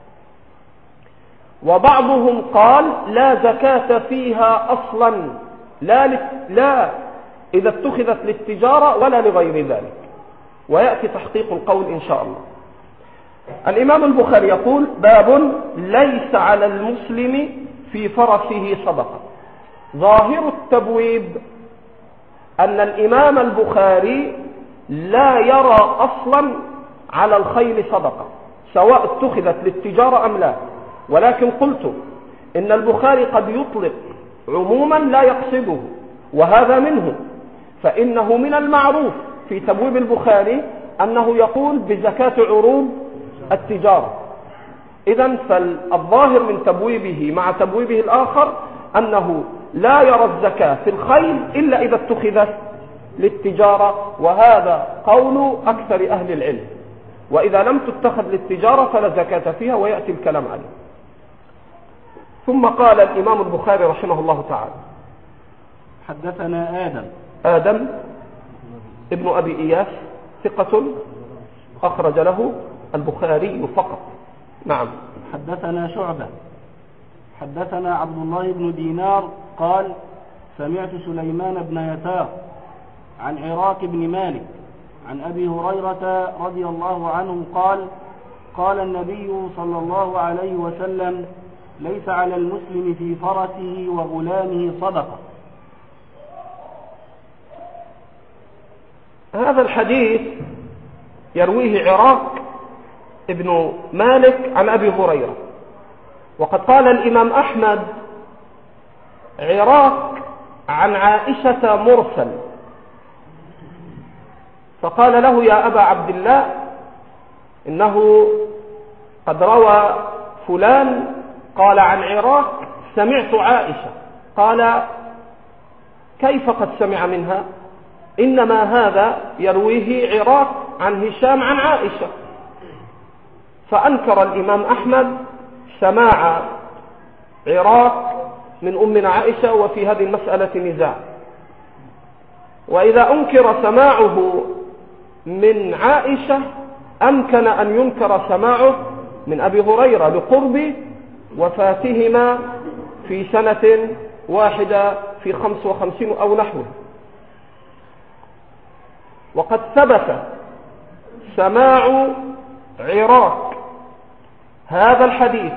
وبعضهم قال لا زكاة فيها أصلا، لا إذا اتخذت للتجارة ولا لغير ذلك، ويأتي تحقيق القول إن شاء الله. الإمام البخاري يقول: باب ليس على المسلم في فرسه صدقة. ظاهر التبويب أن الإمام البخاري لا يرى أصلا على الخيل صدقة، سواء اتخذت للتجارة أم لا، ولكن قلت إن البخاري قد يطلق عموما لا يقصده، وهذا منه، فإنه من المعروف في تبويب البخاري أنه يقول بزكاة عروض التجارة. إذن فالظاهر من تبويبه مع تبويبه الآخر أنه لا يرى الزكاة في الخيل إلا إذا اتخذت للتجارة، وهذا قول أكثر أهل العلم، وإذا لم تتخذ للتجارة فلا زكاة فيها، ويأتي الكلام عليه. ثم قال الإمام البخاري رحمه الله تعالى: حدثنا آدم ابن أبي إياس ثقة أخرج له البخاري فقط. نعم. حدثنا شعبة حدثنا عبد الله بن دينار قال: سمعت سليمان بن يسار عن عراك بن مالك عن أبي هريرة رضي الله عنه قال: قال النبي صلى الله عليه وسلم: ليس على المسلم في فرسه وغلامه صدقة. هذا الحديث يرويه عراك ابن مالك عن أبي هريرة، وقد قال الإمام أحمد: عراك عن عائشة مرسل، فقال له: يا أبا عبد الله، إنه قد روى فلان قال عن عراك سمعت عائشة. قال: كيف قد سمع منها؟ إنما هذا يرويه عراك عن هشام عن عائشة. فأنكر الإمام أحمد سماع عراك من أمنا عائشة، وفي هذه المسألة نزاع. وإذا أنكر سماعه من عائشة أمكن أن ينكر سماعه من أبي هريرة لقرب وفاتهما في سنة واحدة في 55 أو نحوه. وقد ثبت سماع عراك هذا الحديث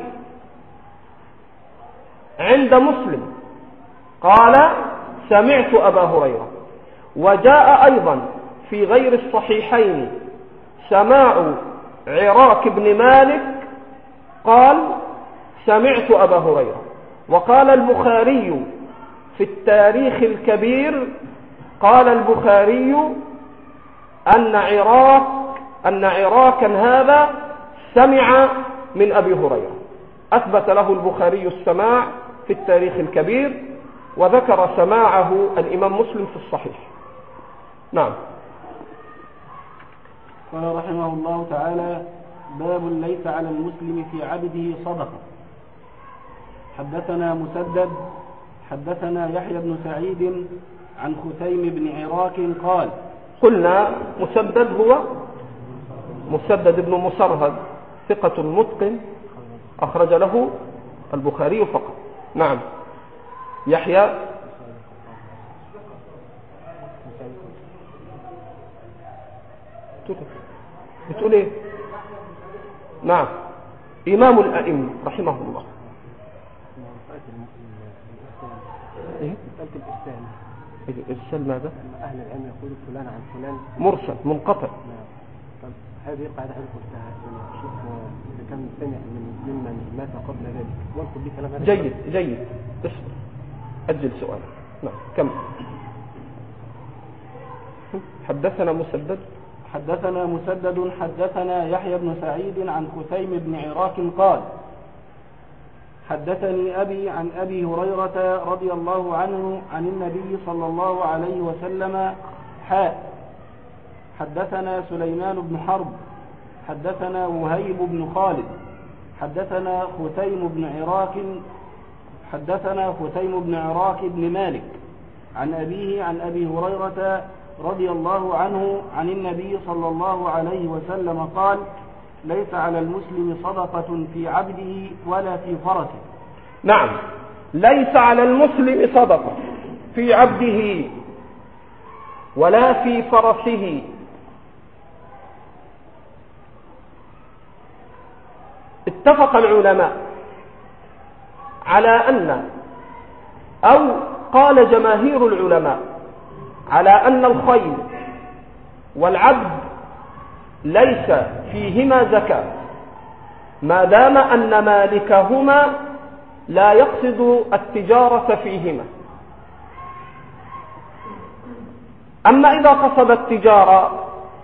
عند مسلم قال سمعت أبا هريرة، وجاء أيضا في غير الصحيحين سماع عراك بن مالك قال سمعت أبا هريرة. وقال البخاري في التاريخ الكبير قال البخاري أن عراكا هذا سمع من أبي هريرة، أثبت له البخاري السماع في التاريخ الكبير، وذكر سماعه الإمام مسلم في الصحيح. نعم. قال رحمه الله تعالى: باب ليس على المسلم في عبده صدقة. حدثنا مسدد حدثنا يحيى بن سعيد عن خثيم بن عراك قال: قلنا مسدد هو مسدد بن مصرهد ثقة متقن أخرج له البخاري فقط. نعم. يحيى بتقول ايه؟ نعم، إمام الأئمة رحمه الله. ايه؟ الإرسال ماذا؟ أهل العلم يقول فلان عن فلان مرسل منقطع. طب هذه قاعدة حضرتك قلتها شوف إذا كان سمع ممن مات قبل ذلك وانقل لي كلام هذا. جيد اصبر أجل سؤال. نعم كم. حدثنا مسدد حدثنا يحيى بن سعيد عن خثيم بن عراك قال: حدثني أبي عن أبي هريرة رضي الله عنه عن النبي صلى الله عليه وسلم حدثنا سليمان بن حرب حدثنا وهيب بن خالد حدثنا ختيم بن عراك بن مالك عن أبيه عن أبي هريرة رضي الله عنه عن النبي صلى الله عليه وسلم قال: ليس على المسلم صدقة في عبده ولا في فرسه. نعم، ليس على المسلم صدقة في عبده ولا في فرسه. اتفق العلماء على أن، أو قال جماهير العلماء على أن الخيل والعبد ليس فيهما زكاة ما دام أن مالكهما لا يقصد التجارة فيهما. أما إذا قصد التجارة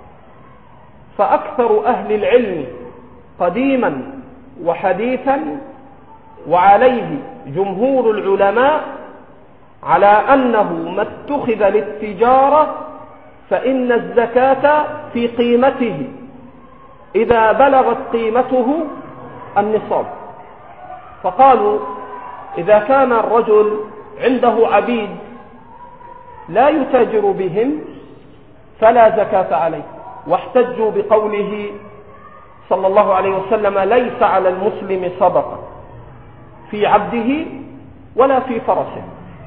فأكثر أهل العلم قديما وحديثا وعليه جمهور العلماء على أنه ما اتخذ للتجارة فإن الزكاة في قيمته إذا بلغت قيمته النصاب. فقالوا إذا كان الرجل عنده عبيد لا يتاجر بهم فلا زكاة عليه، واحتجوا بقوله صلى الله عليه وسلم: ليس على المسلم صدقة في عبده ولا في فرسه.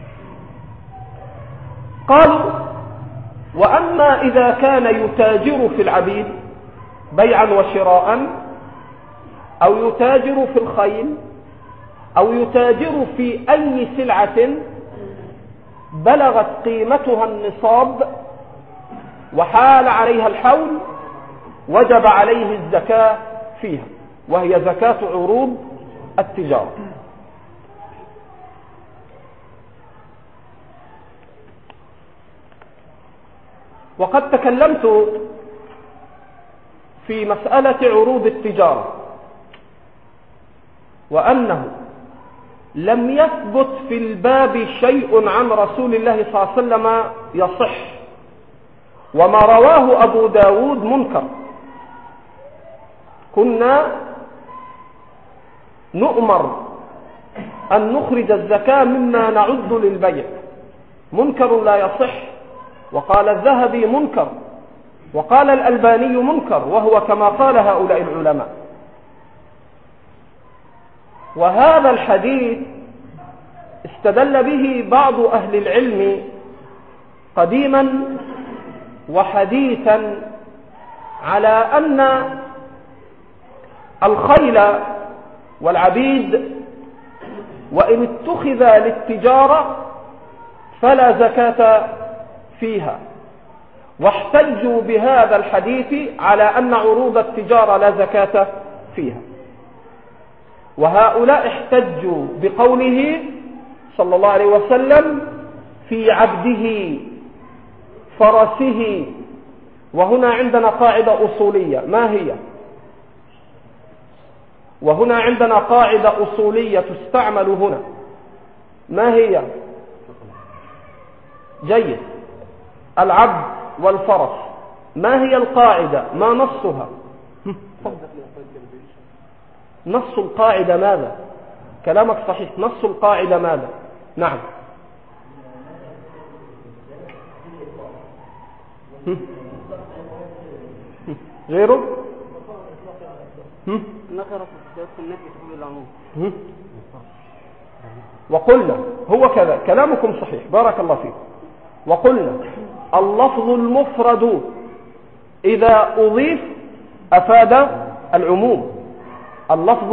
قالوا: وأما إذا كان يتاجر في العبيد بيعا وشراء، أو يتاجر في الخيل، أو يتاجر في أي سلعة بلغت قيمتها النصاب وحال عليها الحول، وجب عليه الزكاة فيها، وهي زكاة عروض التجارة. وقد تكلمت في مسألة عروض التجارة، وأنه لم يثبت في الباب شيء عن رسول الله صلى الله عليه وسلم يصح، وما رواه أبو داود منكر. كنا نؤمر أن نخرج الزكاة مما نعد للبيع، منكر لا يصح. وقال الذهبي منكر، وقال الألباني منكر، وهو كما قال هؤلاء العلماء. وهذا الحديث استدل به بعض أهل العلم قديما وحديثا على أن الخيل والعبيد وإن اتخذ للتجارة فلا زكاة فيها، واحتجوا بهذا الحديث على أن عروض التجارة لا زكاة فيها. وهؤلاء احتجوا بقوله صلى الله عليه وسلم في عبده فرسه. وهنا عندنا قاعدة أصولية، ما هي؟ وهنا عندنا قاعدة أصولية تستعمل هنا، ما هي؟ جيد. العبد والفرس، ما هي القاعدة؟ ما نصها؟ نص القاعدة ماذا؟ كلامك صحيح، نص القاعدة ماذا؟ نعم. غيره؟ نكرة في النفي تقول العموم. وقلنا هو كذا، كلامكم صحيح، بارك الله فيك. وقلنا اللفظ المفرد إذا أضيف أفاد العموم. اللفظ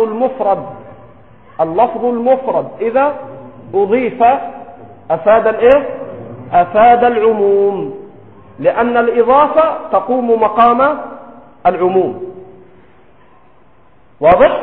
المفرد إذا أضيف أفاد الإيه؟ أفاد العموم، لأن الإضافة تقوم مقام العموم. واضح؟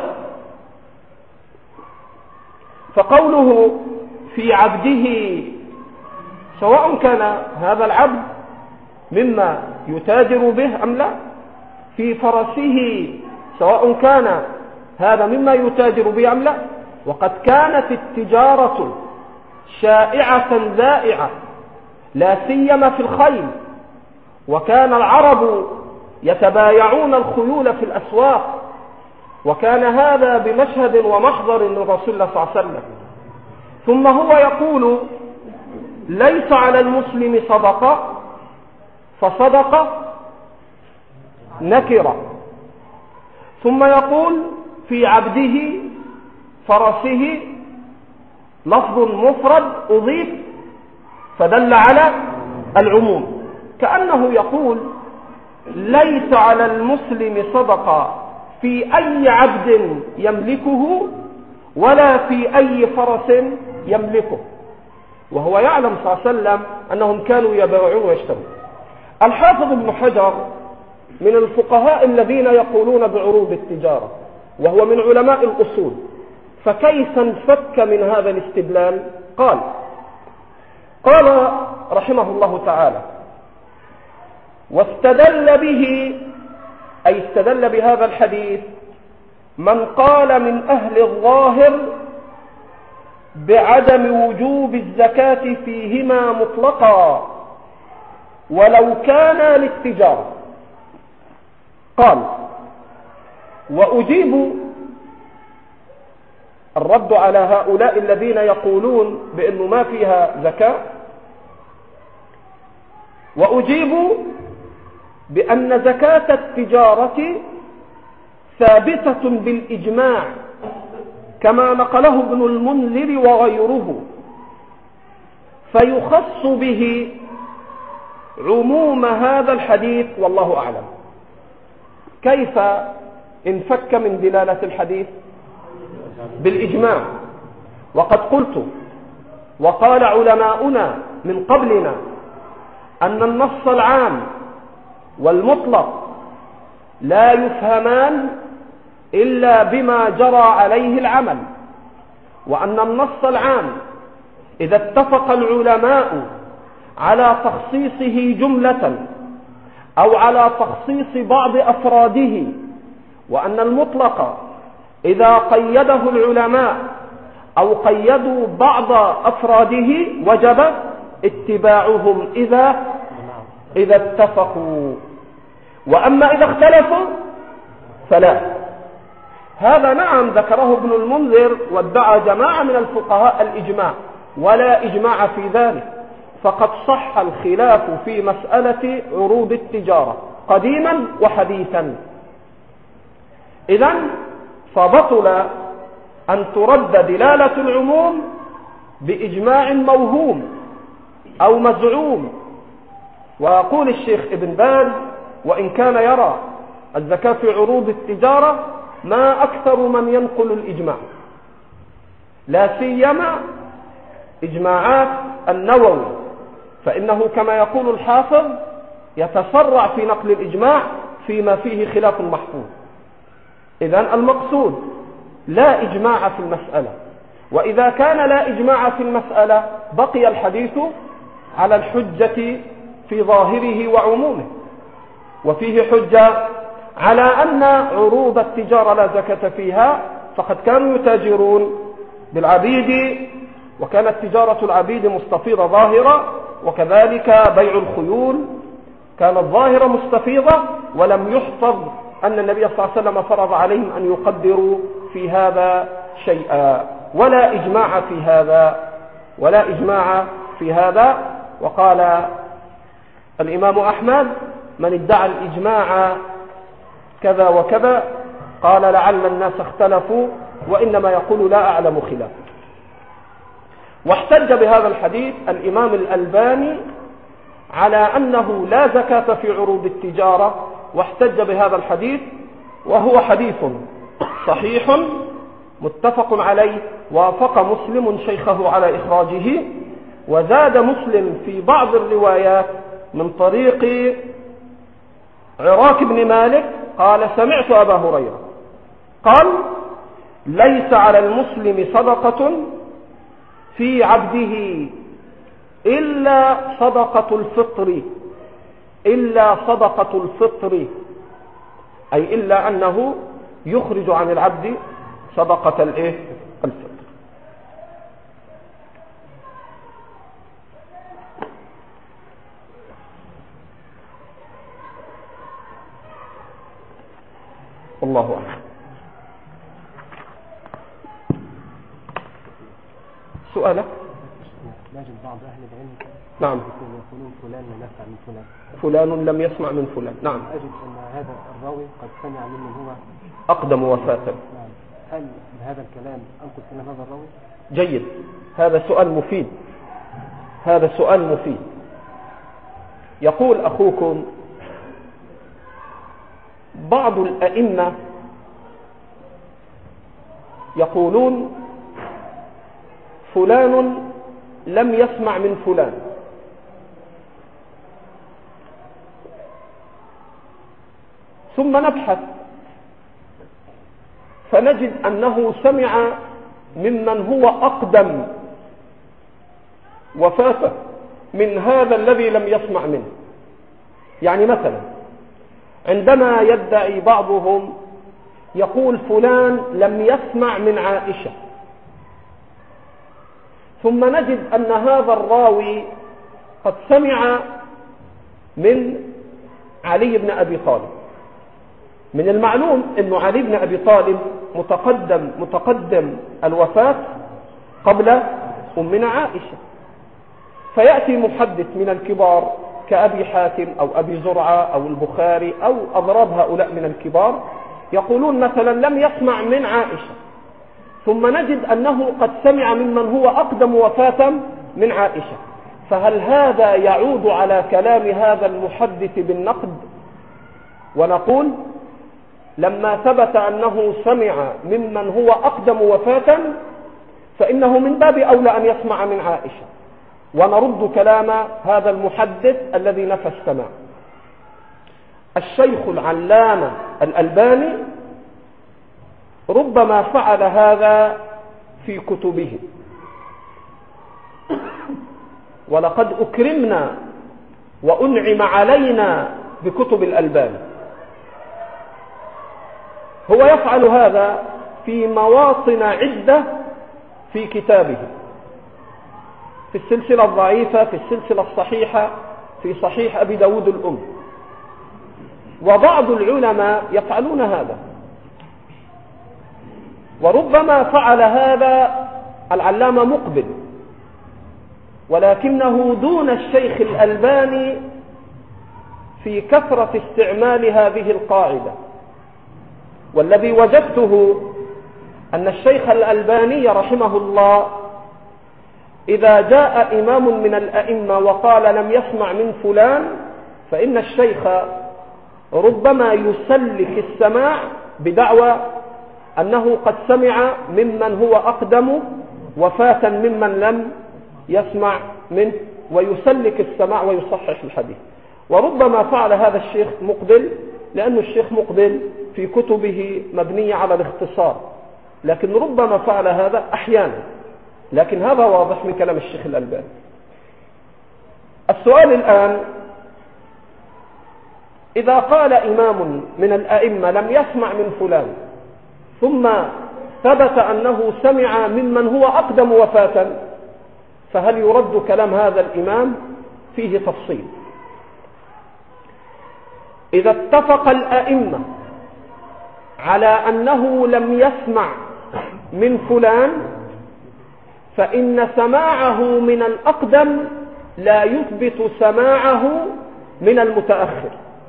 فقوله في عبده، سواء كان هذا العبد مما يتاجر به أم لا، في فرسه سواء كان هذا مما يتاجر به أم لا. وقد كانت التجارة شائعة ذائعة لا سيما في الخيل، وكان العرب يتبايعون الخيول في الأسواق، وكان هذا بمشهد ومحضر من رسول الله صلى الله عليه وسلم. ثم هو يقول ليس على المسلم صدقة، فصدقة نكرة. ثم يقول في عبده فرسه لفظ مفرد أضيف فدل على العموم، كأنه يقول ليس على المسلم صدقة في أي عبد يملكه ولا في أي فرس يملكه. وهو يعلم صلى الله عليه وسلم أنهم كانوا يبيعون ويشترون. الحافظ ابن حجر من الفقهاء الذين يقولون بعروض التجارة، وهو من علماء الأصول، فكيف انفك من هذا الاستدلال؟ قال رحمه الله تعالى: واستدل به، أي استدل بهذا الحديث، من قال من أهل الظاهر بعدم وجوب الزكاة فيهما مطلقا ولو كان للتجارة. قال: وأجيب الرد على هؤلاء الذين يقولون بأنه ما فيها زكاة، وأجيب بأن زكاة التجارة ثابتة بالإجماع كما نقله ابن المنذر وغيره، فيخص به عموم هذا الحديث، والله أعلم. كيف انفك من دلالة الحديث؟ بالإجماع. وقد قلت وقال علماؤنا من قبلنا أن النص العام والمطلق لا يفهمان إلا بما جرى عليه العمل، وأن النص العام إذا اتفق العلماء على تخصيصه جملة أو على تخصيص بعض أفراده، وأن المطلق إذا قيده العلماء أو قيدوا بعض أفراده وجب اتباعهم إذا اتفقوا، وأما إذا اختلفوا فلا. هذا نعم ذكره ابن المنذر وادعى جماعة من الفقهاء الإجماع، ولا إجماع في ذلك، فقد صح الخلاف في مسألة عروض التجارة قديما وحديثا. إذن فبطل أن ترد دلالة العموم بإجماع موهوم أو مزعوم. ويقول الشيخ ابن باز وإن كان يرى الزكاة في عروض التجارة ما أكثر من ينقل الإجماع، لا سيما إجماعات النووي، فإنه كما يقول الحافظ يتسرع في نقل الإجماع فيما فيه خلاف محفوظ. إذن المقصود لا إجماع في المسألة، وإذا كان لا إجماع في المسألة بقي الحديث على الحجة في ظاهره وعمومه، وفيه حجة على أن عروض التجارة لا زكاة فيها، فقد كانوا يتاجرون بالعبيد، وكانت تجارة العبيد مستفيضة ظاهرة، وكذلك بيع الخيول كانت ظاهرة مستفيضة، ولم يحفظ أن النبي صلى الله عليه وسلم فرض عليهم أن يقدروا في هذا شيئا، ولا إجماع في هذا، ولا إجماع في هذا. وقال الإمام أحمد: من ادعى الإجماع كذا وكذا قال لعل الناس اختلفوا، وإنما يقول لا أعلم خلاف. واحتج بهذا الحديث الإمام الألباني على أنه لا زكاة في عروض التجارة، واحتج بهذا الحديث، وهو حديث صحيح متفق عليه، وافق مسلم شيخه على إخراجه، وزاد مسلم في بعض الروايات من طريق عراك بن مالك قال: سمعت أبا هريرة قال: ليس على المسلم صدقة في عبده إلا صدقة الفطر، إلا صدقة الفطر، أي إلا أنه يخرج عن العبد صدقة الفطر. الله أعلم. سؤالك؟ لاجل بعض أهل العلم نعم يقولون فلان لم يسمع من فلان، فلان لم يسمع من فلان. نعم. أجد أن هذا الراوي قد سمع ممن هو أقدم وفاة. نعم. هل بهذا الكلام أنقل كلام هذا الراوي؟ جيد، هذا سؤال مفيد، هذا سؤال مفيد. يقول أخوكم: بعض الأئمة يقولون فلان لم يسمع من فلان، ثم نبحث فنجد أنه سمع ممن هو أقدم وفاة من هذا الذي لم يسمع منه. يعني مثلا عندما يدعي بعضهم يقول فلان لم يسمع من عائشة، ثم نجد أن هذا الراوي قد سمع من علي بن أبي طالب. من المعلوم أن علي بن أبي طالب متقدم الوفاة قبل أمنا عائشة، فيأتي محدث من الكبار كأبي حاتم أو أبي زرعة أو البخاري أو أضراب هؤلاء من الكبار، يقولون مثلا لم يسمع من عائشة، ثم نجد أنه قد سمع ممن هو أقدم وفاة من عائشة. فهل هذا يعود على كلام هذا المحدث بالنقد؟ ونقول لما ثبت أنه سمع ممن هو أقدم وفاة فإنه من باب أولى أن يسمع من عائشة، ونرد كلام هذا المحدث الذي نفى السماع. الشيخ العلامة الألباني ربما فعل هذا في كتبه، ولقد أكرمنا وأنعم علينا بكتب الألباني. هو يفعل هذا في مواطن عدة في كتابه، في السلسلة الضعيفة، في السلسلة الصحيحة، في صحيح أبي داود الأم. وبعض العلماء يفعلون هذا، وربما فعل هذا العلامة مقبل، ولكنه دون الشيخ الألباني في كثرة استعمال هذه القاعدة. والذي وجدته أن الشيخ الألباني رحمه الله إذا جاء إمام من الأئمة وقال لم يسمع من فلان، فإن الشيخ ربما يسلك السماع بدعوى أنه قد سمع ممن هو أقدم وفاة ممن لم يسمع منه، ويسلك السماع ويصحح الحديث. وربما فعل هذا الشيخ مقبل، لأن الشيخ مقبل في كتبه مبنية على الاختصار، لكن ربما فعل هذا أحيانا، لكن هذا واضح من كلام الشيخ الألباني. السؤال الآن: إذا قال إمام من الأئمة لم يسمع من فلان، ثم ثبت أنه سمع ممن هو أقدم وفاة، فهل يرد كلام هذا الإمام؟ فيه تفصيل. إذا اتفق الأئمة على أنه لم يسمع من فلان، فإن سماعه من الأقدم لا يثبت سماعه من المتأخر،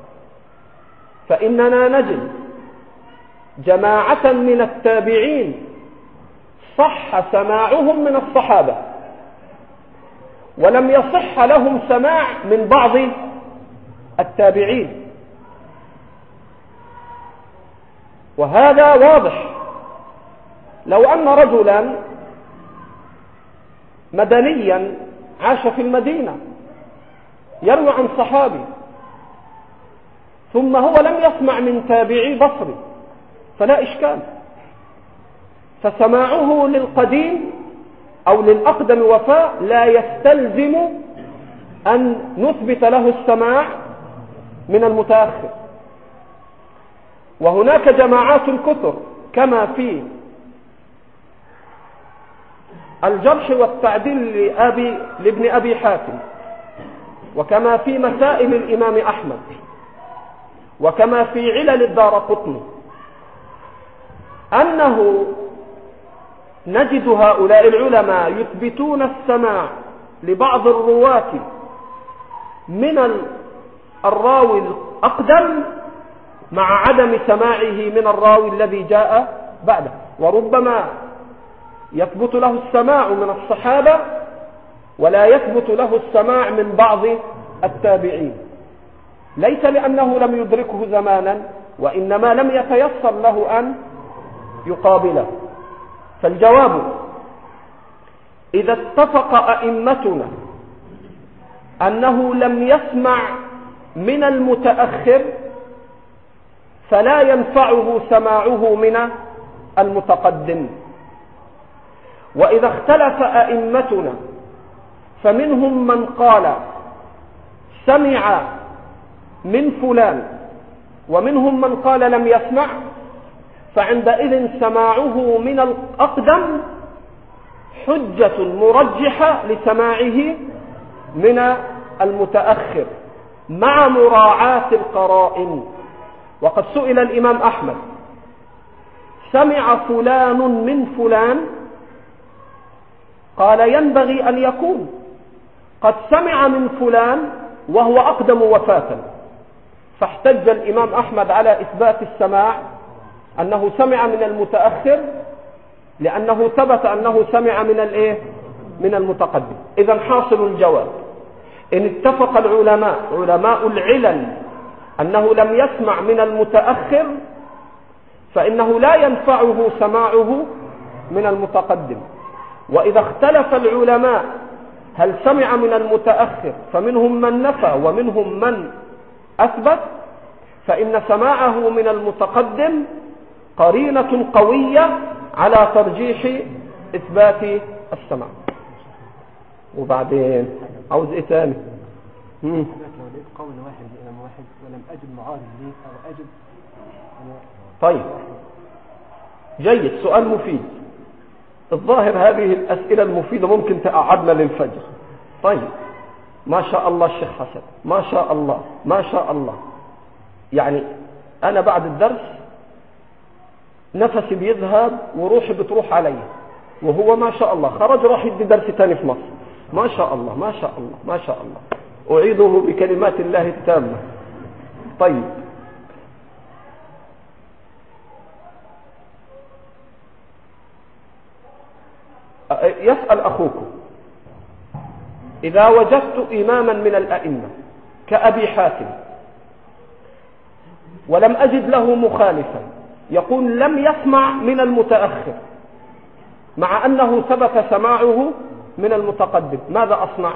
فإننا نجد جماعة من التابعين صح سماعهم من الصحابة، ولم يصح لهم سماع من بعض التابعين، وهذا واضح. لو أن رجلا مدنيا عاش في المدينة يروي عن صحابي، ثم هو لم يسمع من تابعي بصري، فلا إشكال، فسماعه للقديم أو للأقدم وفاء لا يستلزم أن نثبت له السماع من المتأخر. وهناك جماعات كثر كما في الجرح والتعديل لابن أبي حاتم، وكما في مسائل الإمام أحمد، وكما في علل الدارقطني، أنه نجد هؤلاء العلماء يثبتون السماع لبعض الرواة من الراوي الأقدم مع عدم سماعه من الراوي الذي جاء بعده، وربما يثبت له السماع من الصحابة ولا يثبت له السماع من بعض التابعين، ليس لأنه لم يدركه زمانا، وإنما لم يتيسر له أن يقابله. فالجواب: إذا اتفق أئمتنا أنه لم يسمع من المتأخر، فلا ينفعه سماعه من المتقدم. وإذا اختلف أئمتنا فمنهم من قال سمع من فلان ومنهم من قال لم يسمع، فعندئذ سماعه من الأقدم حجة مرجحة لسماعه من المتأخر مع مراعاة القرائن. وقد سئل الإمام أحمد: سمع فلان من فلان؟ قال: ينبغي أن يكون قد سمع من فلان وهو أقدم وفاة. فاحتج الإمام أحمد على إثبات السماع أنه سمع من المتأخر، لأنه ثبت أنه سمع من المتقدم. إذن حاصل الجواب: إن اتفق العلماء علماء العلل أنه لم يسمع من المتأخر، فإنه لا ينفعه سماعه من المتقدم. وإذا اختلف العلماء هل سمع من المتأخر، فمنهم من نفى ومنهم من أثبت، فإن سماعه من المتقدم قرينة قوية على ترجيح إثبات السماع. وبعدين عاوز إيه تاني؟ لو لقيت قول واحد لإمام واحد ولم أجد معارض ليه أو أجد طيب، جيد، سؤال مفيد. الظاهر هذه الأسئلة المفيدة ممكن تقعدنا للفجر. طيب، ما شاء الله الشيخ حسن، ما شاء الله ما شاء الله. يعني أنا بعد الدرس نفسي بيذهب وروحي بتروح علي، وهو ما شاء الله خرج راح يدي درس تاني في مصر. ما شاء الله ما شاء الله ما شاء الله، أعيده بكلمات الله التامة. طيب، يسأل أخوكم: إذا وجدت إماما من الأئمة كأبي حاتم ولم أجد له مخالفا يقول لم يسمع من المتأخر مع أنه ثبت سماعه من المتقدم، ماذا أصنع؟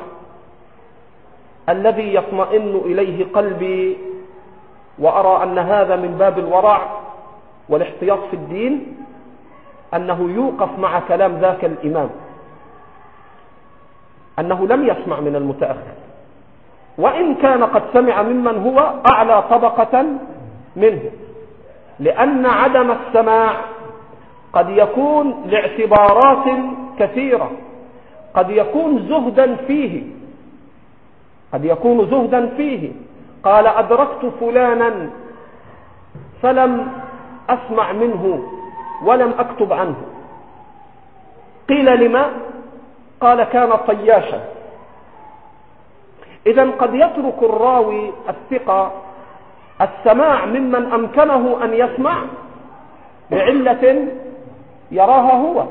الذي يطمئن إليه قلبي وأرى أن هذا من باب الورع والاحتياط في الدين أنه يوقف مع كلام ذاك الإمام أنه لم يسمع من المتأخر، وإن كان قد سمع ممن هو أعلى طبقة منه، لأن عدم السماع قد يكون لاعتبارات كثيرة، قد يكون زهدا فيه، قال أدركت فلانا فلم أسمع منه ولم أكتب عنه، قيل لما؟ قال كان طياشا. إذن قد يترك الراوي الثقة السماع ممن أمكنه أن يسمع بعلة يراها هو،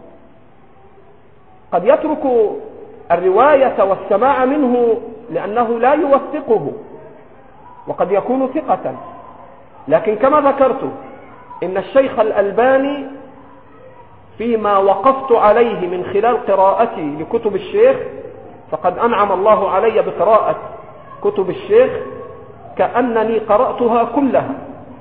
قد يترك الرواية والسماع منه لأنه لا يوثقه وقد يكون ثقة. لكن كما ذكرت إن الشيخ الألباني فيما وقفت عليه من خلال قراءتي لكتب الشيخ، فقد أنعم الله علي بقراءة كتب الشيخ كأنني قرأتها كلها،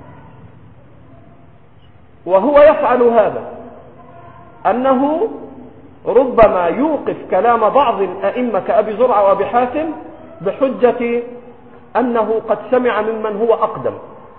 وهو يفعل هذا، أنه ربما يوقف كلام بعض الأئمة كأبي زرعة وأبي حاتم بحجة أنه قد سمع ممن هو أقدم.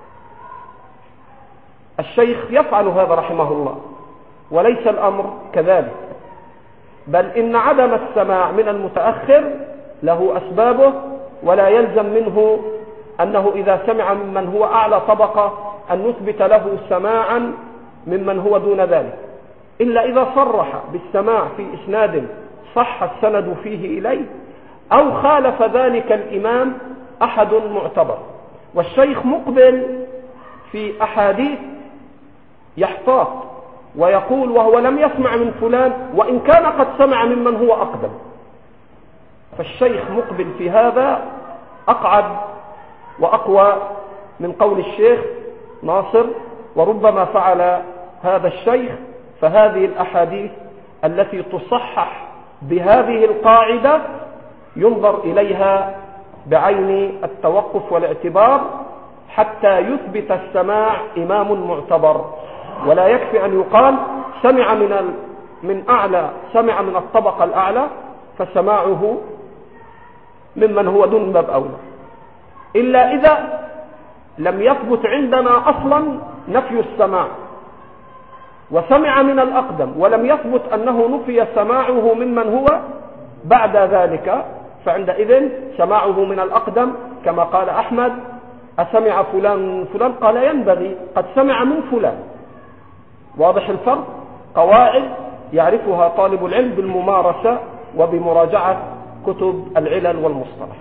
الشيخ يفعل هذا رحمه الله، وليس الأمر كذلك، بل إن عدم السماع من المتأخر له أسبابه، ولا يلزم منه أنه إذا سمع ممن هو أعلى طبقة أن نثبت له سماعا ممن هو دون ذلك، إلا إذا صرح بالسماع في إسناد صح السند فيه إليه، أو خالف ذلك الإمام أحد معتبر. والشيخ مقبل في أحاديث يحتاط ويقول وهو لم يسمع من فلان وإن كان قد سمع ممن هو أقدم. فالشيخ مقبل في هذا أقعد وأقوى من قول الشيخ ناصر، وربما فعل هذا الشيخ. فهذه الأحاديث التي تصحح بهذه القاعدة ينظر إليها بعين التوقف والاعتبار حتى يثبت السماع إمام معتبر، ولا يكفي أن يقال سمع سمع من الطبقة الأعلى فسماعه ممن هو دون باب أولى، إلا إذا لم يثبت عندنا أصلا نفي السماع وسمع من الأقدم ولم يثبت أنه نفي سماعه ممن هو بعد ذلك، فعندئذ سماعه من الأقدم كما قال أحمد أسمع فلان من فلان؟ قال ينبغي، قد سمع من فلان. واضح الفرق؟ قواعد يعرفها طالب العلم بالممارسة وبمراجعة كتب العلل والمصطلح.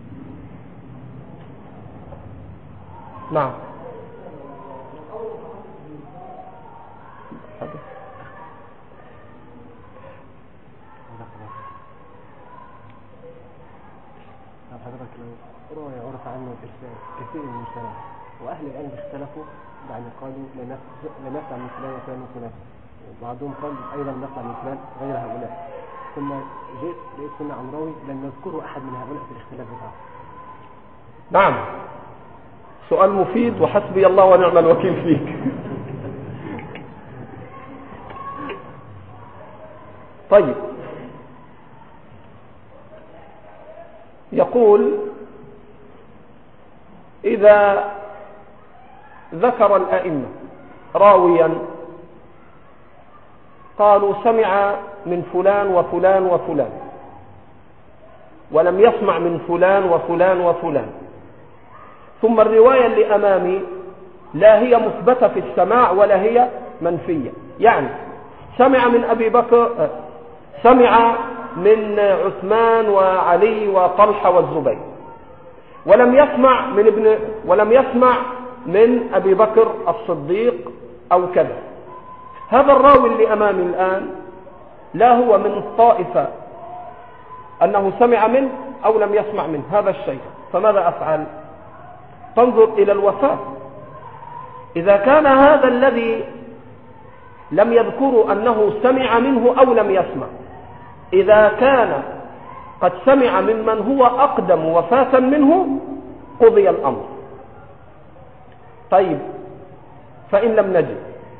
نعم. حضرتك لو رأي عرف عنه كثير من السلام وأهل العلم اختلفوا، يعني قالوا لا نسمع من فلان وفلان وفلان، وبعضهم قال أيضا نسمع من فلان غير هؤلاء، ثم جئت لقيت سنة عن راوي لم يذكره أحد من هؤلاء في الاختلاف بتاعه. نعم، سؤال مفيد وحسبي الله ونعم الوكيل فيك. طيب، يقول إذا ذكر الأئمة راويا قالوا سمع من فلان وفلان وفلان ولم يسمع من فلان وفلان وفلان، ثم الرواية اللي أمامي لا هي مثبتة في السماع ولا هي منفية، يعني سمع من أبي بكر، سمع من عثمان وعلي وطلحة والزبير، ولم يسمع من أبي بكر الصديق أو كذا. هذا الراوي اللي أمامي الآن لا هو من طائفة أنه سمع منه أو لم يسمع منه هذا الشيء، فماذا أفعل؟ تنظر إلى الوفاة، إذا كان هذا الذي لم يذكروا أنه سمع منه أو لم يسمع، إذا كان قد سمع ممن هو أقدم وفاة منه قضي الأمر. طيب فإن لم نجد،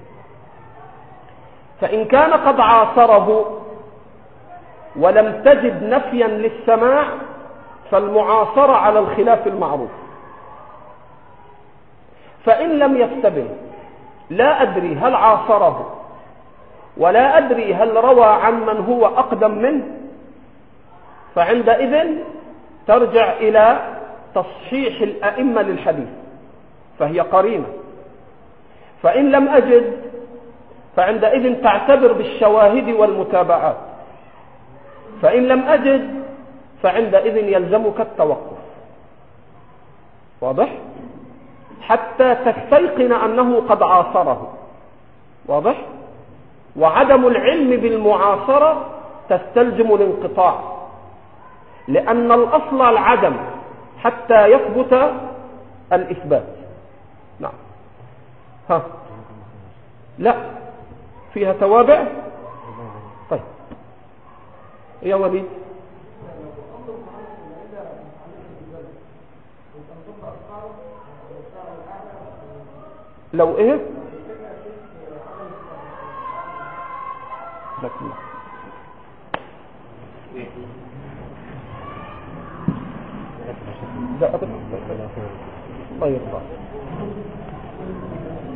فإن كان قد عاصره ولم تجد نفيا للسماع فالمعاصرة على الخلاف المعروف. فإن لم يستبن، لا أدري هل عاصره ولا أدري هل روى عن من هو أقدم منه، فعندئذ ترجع إلى تصحيح الأئمة للحديث فهي قرينة. فإن لم أجد فعندئذ تعتبر بالشواهد والمتابعات. فإن لم أجد فعندئذ يلزمك التوقف. واضح؟ حتى تستيقن أنه قد عاصره. واضح؟ وعدم العلم بالمعاصرة تستلزم الانقطاع، لأن الأصل العدم حتى يثبت الإثبات. نعم. ها لا فيها توابع. طيب يا وليد، لو ايه لك الله ده الله يرضى.